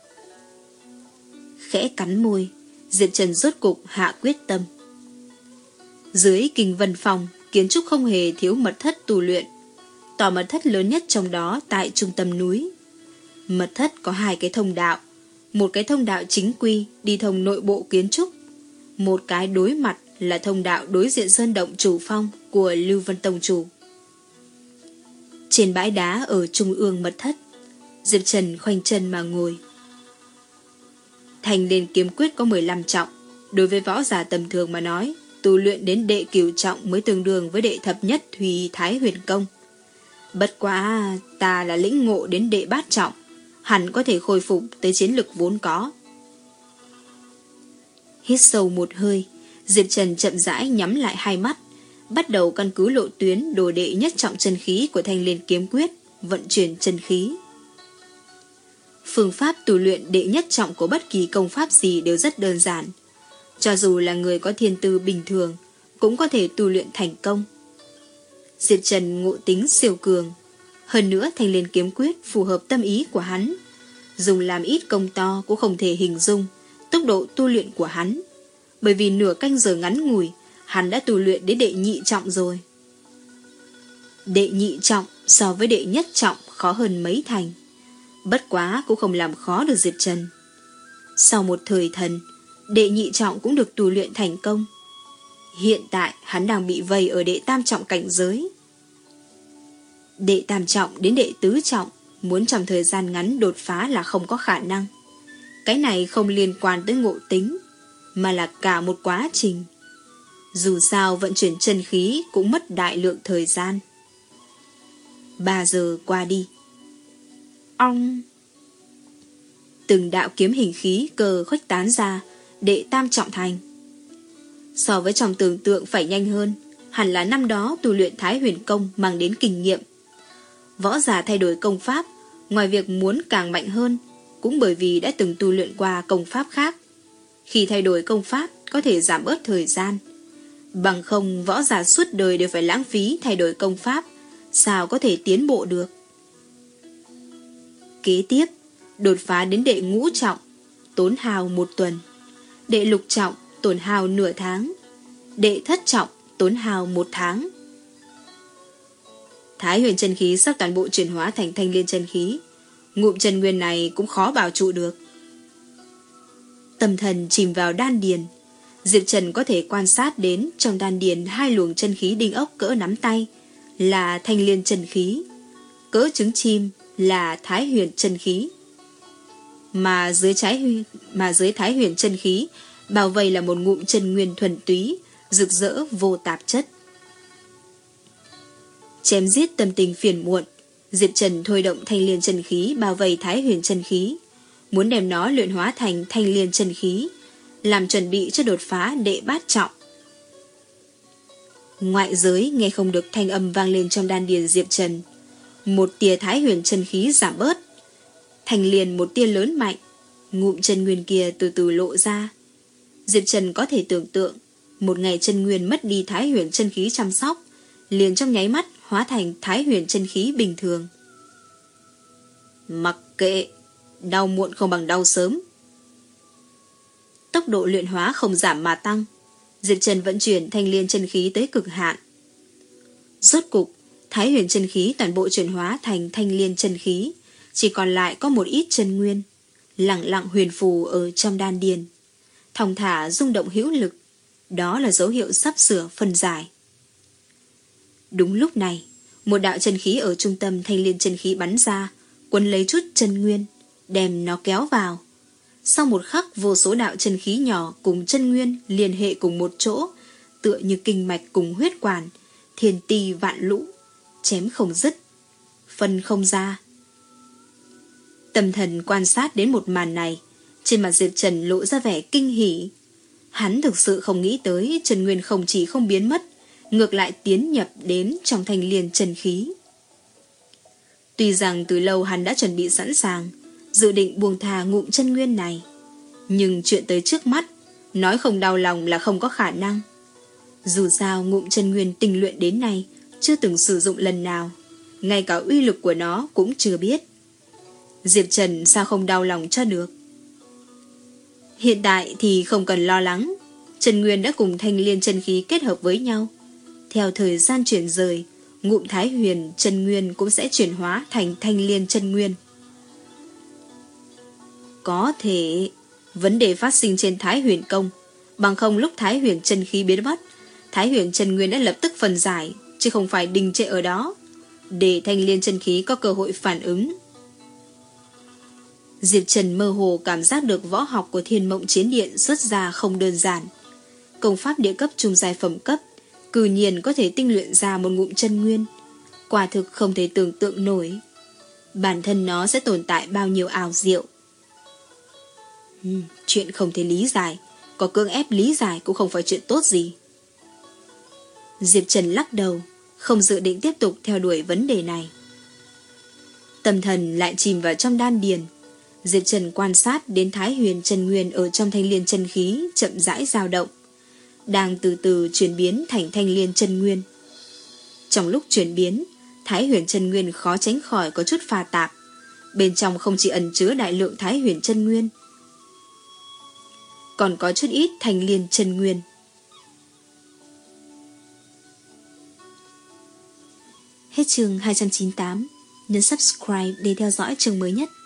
Khẽ cắn môi, Diệp Trần rốt cục hạ quyết tâm. Dưới Kinh Vân Phòng, kiến trúc không hề thiếu mật thất tu luyện. Tòa mật thất lớn nhất trong đó tại trung tâm núi. Mật thất có hai cái thông đạo, một cái thông đạo chính quy đi thông nội bộ kiến trúc, một cái đối mặt là thông đạo đối diện sơn động chủ phong của Lưu Vân Tông chủ. Trên bãi đá ở trung ương mật thất, Diệp Trần khoanh chân mà ngồi. Thanh Liên kiếm quyết có mười lăm trọng, đối với võ giả tầm thường mà nói, tu luyện đến đệ cửu trọng mới tương đương với đệ thập nhất Thùy Thái Huyền công. Bất quá ta là lĩnh ngộ đến đệ bát trọng, hẳn có thể khôi phục tới chiến lực vốn có. Hít sâu một hơi, Diệp Trần chậm rãi nhắm lại hai mắt, bắt đầu căn cứ lộ tuyến đồ đệ nhất trọng chân khí của Thanh Liên kiếm quyết, vận chuyển chân khí. Phương pháp tu luyện đệ nhất trọng của bất kỳ công pháp gì đều rất đơn giản. Cho dù là người có thiên tư bình thường, cũng có thể tu luyện thành công. Diệp Trần ngộ tính siêu cường, hơn nữa Thanh Liên kiếm quyết phù hợp tâm ý của hắn, dùng làm ít công to cũng không thể hình dung tốc độ tu luyện của hắn, bởi vì nửa canh giờ ngắn ngủi hắn đã tu luyện đến đệ nhị trọng rồi. Đệ nhị trọng so với đệ nhất trọng khó hơn mấy thành, bất quá cũng không làm khó được Diệp Trần. Sau một thời thần, đệ nhị trọng cũng được tu luyện thành công. Hiện tại hắn đang bị vây ở đệ tam trọng cảnh giới. Đệ tam trọng đến đệ tứ trọng muốn trong thời gian ngắn đột phá là không có khả năng. Cái này không liên quan tới ngộ tính, mà là cả một quá trình. Dù sao vận chuyển chân khí cũng mất đại lượng thời gian. Ba giờ qua đi. Ong! Từng đạo kiếm hình khí cơ khuếch tán ra, đệ tam trọng thành. So với trong tưởng tượng phải nhanh hơn, hẳn là năm đó tu luyện Thái Huyền công mang đến kinh nghiệm. Võ giả thay đổi công pháp, ngoài việc muốn càng mạnh hơn, cũng bởi vì đã từng tu luyện qua công pháp khác. Khi thay đổi công pháp có thể giảm bớt thời gian. Bằng không võ giả suốt đời đều phải lãng phí thay đổi công pháp, sao có thể tiến bộ được. Kế tiếp, đột phá đến đệ ngũ trọng, tốn hao một tuần. Đệ lục trọng tốn hao nửa tháng. Đệ thất trọng tốn hao một tháng. Thái Huyền chân khí sắp toàn bộ chuyển hóa thành Thanh Liên chân khí, ngụm chân nguyên này cũng khó bảo trụ được. Tâm thần chìm vào đan điền, Diệp Trần có thể quan sát đến trong đan điền hai luồng chân khí đinh ốc cỡ nắm tay là Thanh Liên chân khí, cỡ trứng chim là Thái Huyền chân khí. Mà dưới trái mà dưới Thái Huyền chân khí bao vây là một ngụm chân nguyên thuần túy, rực rỡ vô tạp chất. Chém giết tâm tình phiền muộn, Diệp Trần thôi động Thanh Liên chân khí bao vây Thái Huyền chân khí, muốn đem nó luyện hóa thành Thanh Liên chân khí, làm chuẩn bị cho đột phá đệ bát trọng. Ngoại giới nghe không được thanh âm vang lên trong đan điền Diệp Trần, một tia Thái Huyền chân khí giảm bớt, Thanh Liên một tia lớn mạnh, Ngụm chân nguyên kia từ từ lộ ra. Diệp Trần có thể tưởng tượng, một ngày chân nguyên mất đi Thái Huyền chân khí chăm sóc, liền trong nháy mắt hóa thành Thái Huyền chân khí bình thường. Mặc kệ, đau muộn không bằng đau sớm. Tốc độ luyện hóa không giảm mà tăng. Diệp Trần vận chuyển thanh liên chân khí tới cực hạn. Rốt cục, Thái Huyền chân khí toàn bộ chuyển hóa thành thanh liên chân khí, chỉ còn lại có một ít chân nguyên, lặng lặng huyền phù ở trong đan điền, thong thả rung động hữu lực. Đó là dấu hiệu sắp sửa phân giải. Đúng lúc này, một đạo chân khí ở trung tâm thanh liên chân khí bắn ra, quấn lấy chút chân nguyên, đem nó kéo vào. Sau một khắc, vô số đạo chân khí nhỏ cùng chân nguyên liên hệ cùng một chỗ, tựa như kinh mạch cùng huyết quản, thiên ti vạn lũ, chém không dứt, phân không ra. Tâm thần quan sát đến một màn này, trên mặt Diệp Trần lộ ra vẻ kinh hỉ. Hắn thực sự không nghĩ tới chân nguyên không chỉ không biến mất, ngược lại tiến nhập đến trong thanh liên chân khí. Tuy rằng từ lâu hắn đã chuẩn bị sẵn sàng, dự định buông thà ngụm chân nguyên này, nhưng chuyện tới trước mắt, nói không đau lòng là không có khả năng. Dù sao ngụm chân nguyên tinh luyện đến nay chưa từng sử dụng lần nào, ngay cả uy lực của nó cũng chưa biết. Diệp Trần sao không đau lòng cho được. Hiện tại thì không cần lo lắng, chân nguyên đã cùng thanh liên chân khí kết hợp với nhau. Theo thời gian chuyển rời, ngụm Thái Huyền chân nguyên cũng sẽ chuyển hóa thành thanh liên chân nguyên. Có thể vấn đề phát sinh trên Thái Huyền công, bằng không lúc Thái Huyền chân khí biến mất, Thái Huyền chân nguyên đã lập tức phân giải, chứ không phải đình trệ ở đó, để thanh liên chân khí có cơ hội phản ứng. Diệp Trần mơ hồ cảm giác được võ học của Thiên Mộng Chiến Điện xuất ra không đơn giản. Công pháp địa cấp trung giai phẩm cấp, cư nhiên có thể tinh luyện ra một ngụm chân nguyên, quả thực không thể tưởng tượng nổi. Bản thân nó sẽ tồn tại bao nhiêu ảo diệu. Hmm, chuyện không thể lý giải, có cưỡng ép lý giải cũng không phải chuyện tốt gì. Diệp Trần lắc đầu, không dự định tiếp tục theo đuổi vấn đề này. Tâm thần lại chìm vào trong đan điền. Diệp Trần quan sát đến Thái Huyền chân nguyên ở trong thanh liên chân khí chậm rãi dao động, đang từ từ chuyển biến thành thanh liên chân nguyên. Trong lúc chuyển biến, Thái Huyền chân nguyên khó tránh khỏi có chút pha tạp. Bên trong không chỉ ẩn chứa đại lượng Thái Huyền chân nguyên, còn có chút ít thanh liên chân nguyên. Hết chương hai trăm chín mươi tám. Nhấn subscribe để theo dõi chương mới nhất.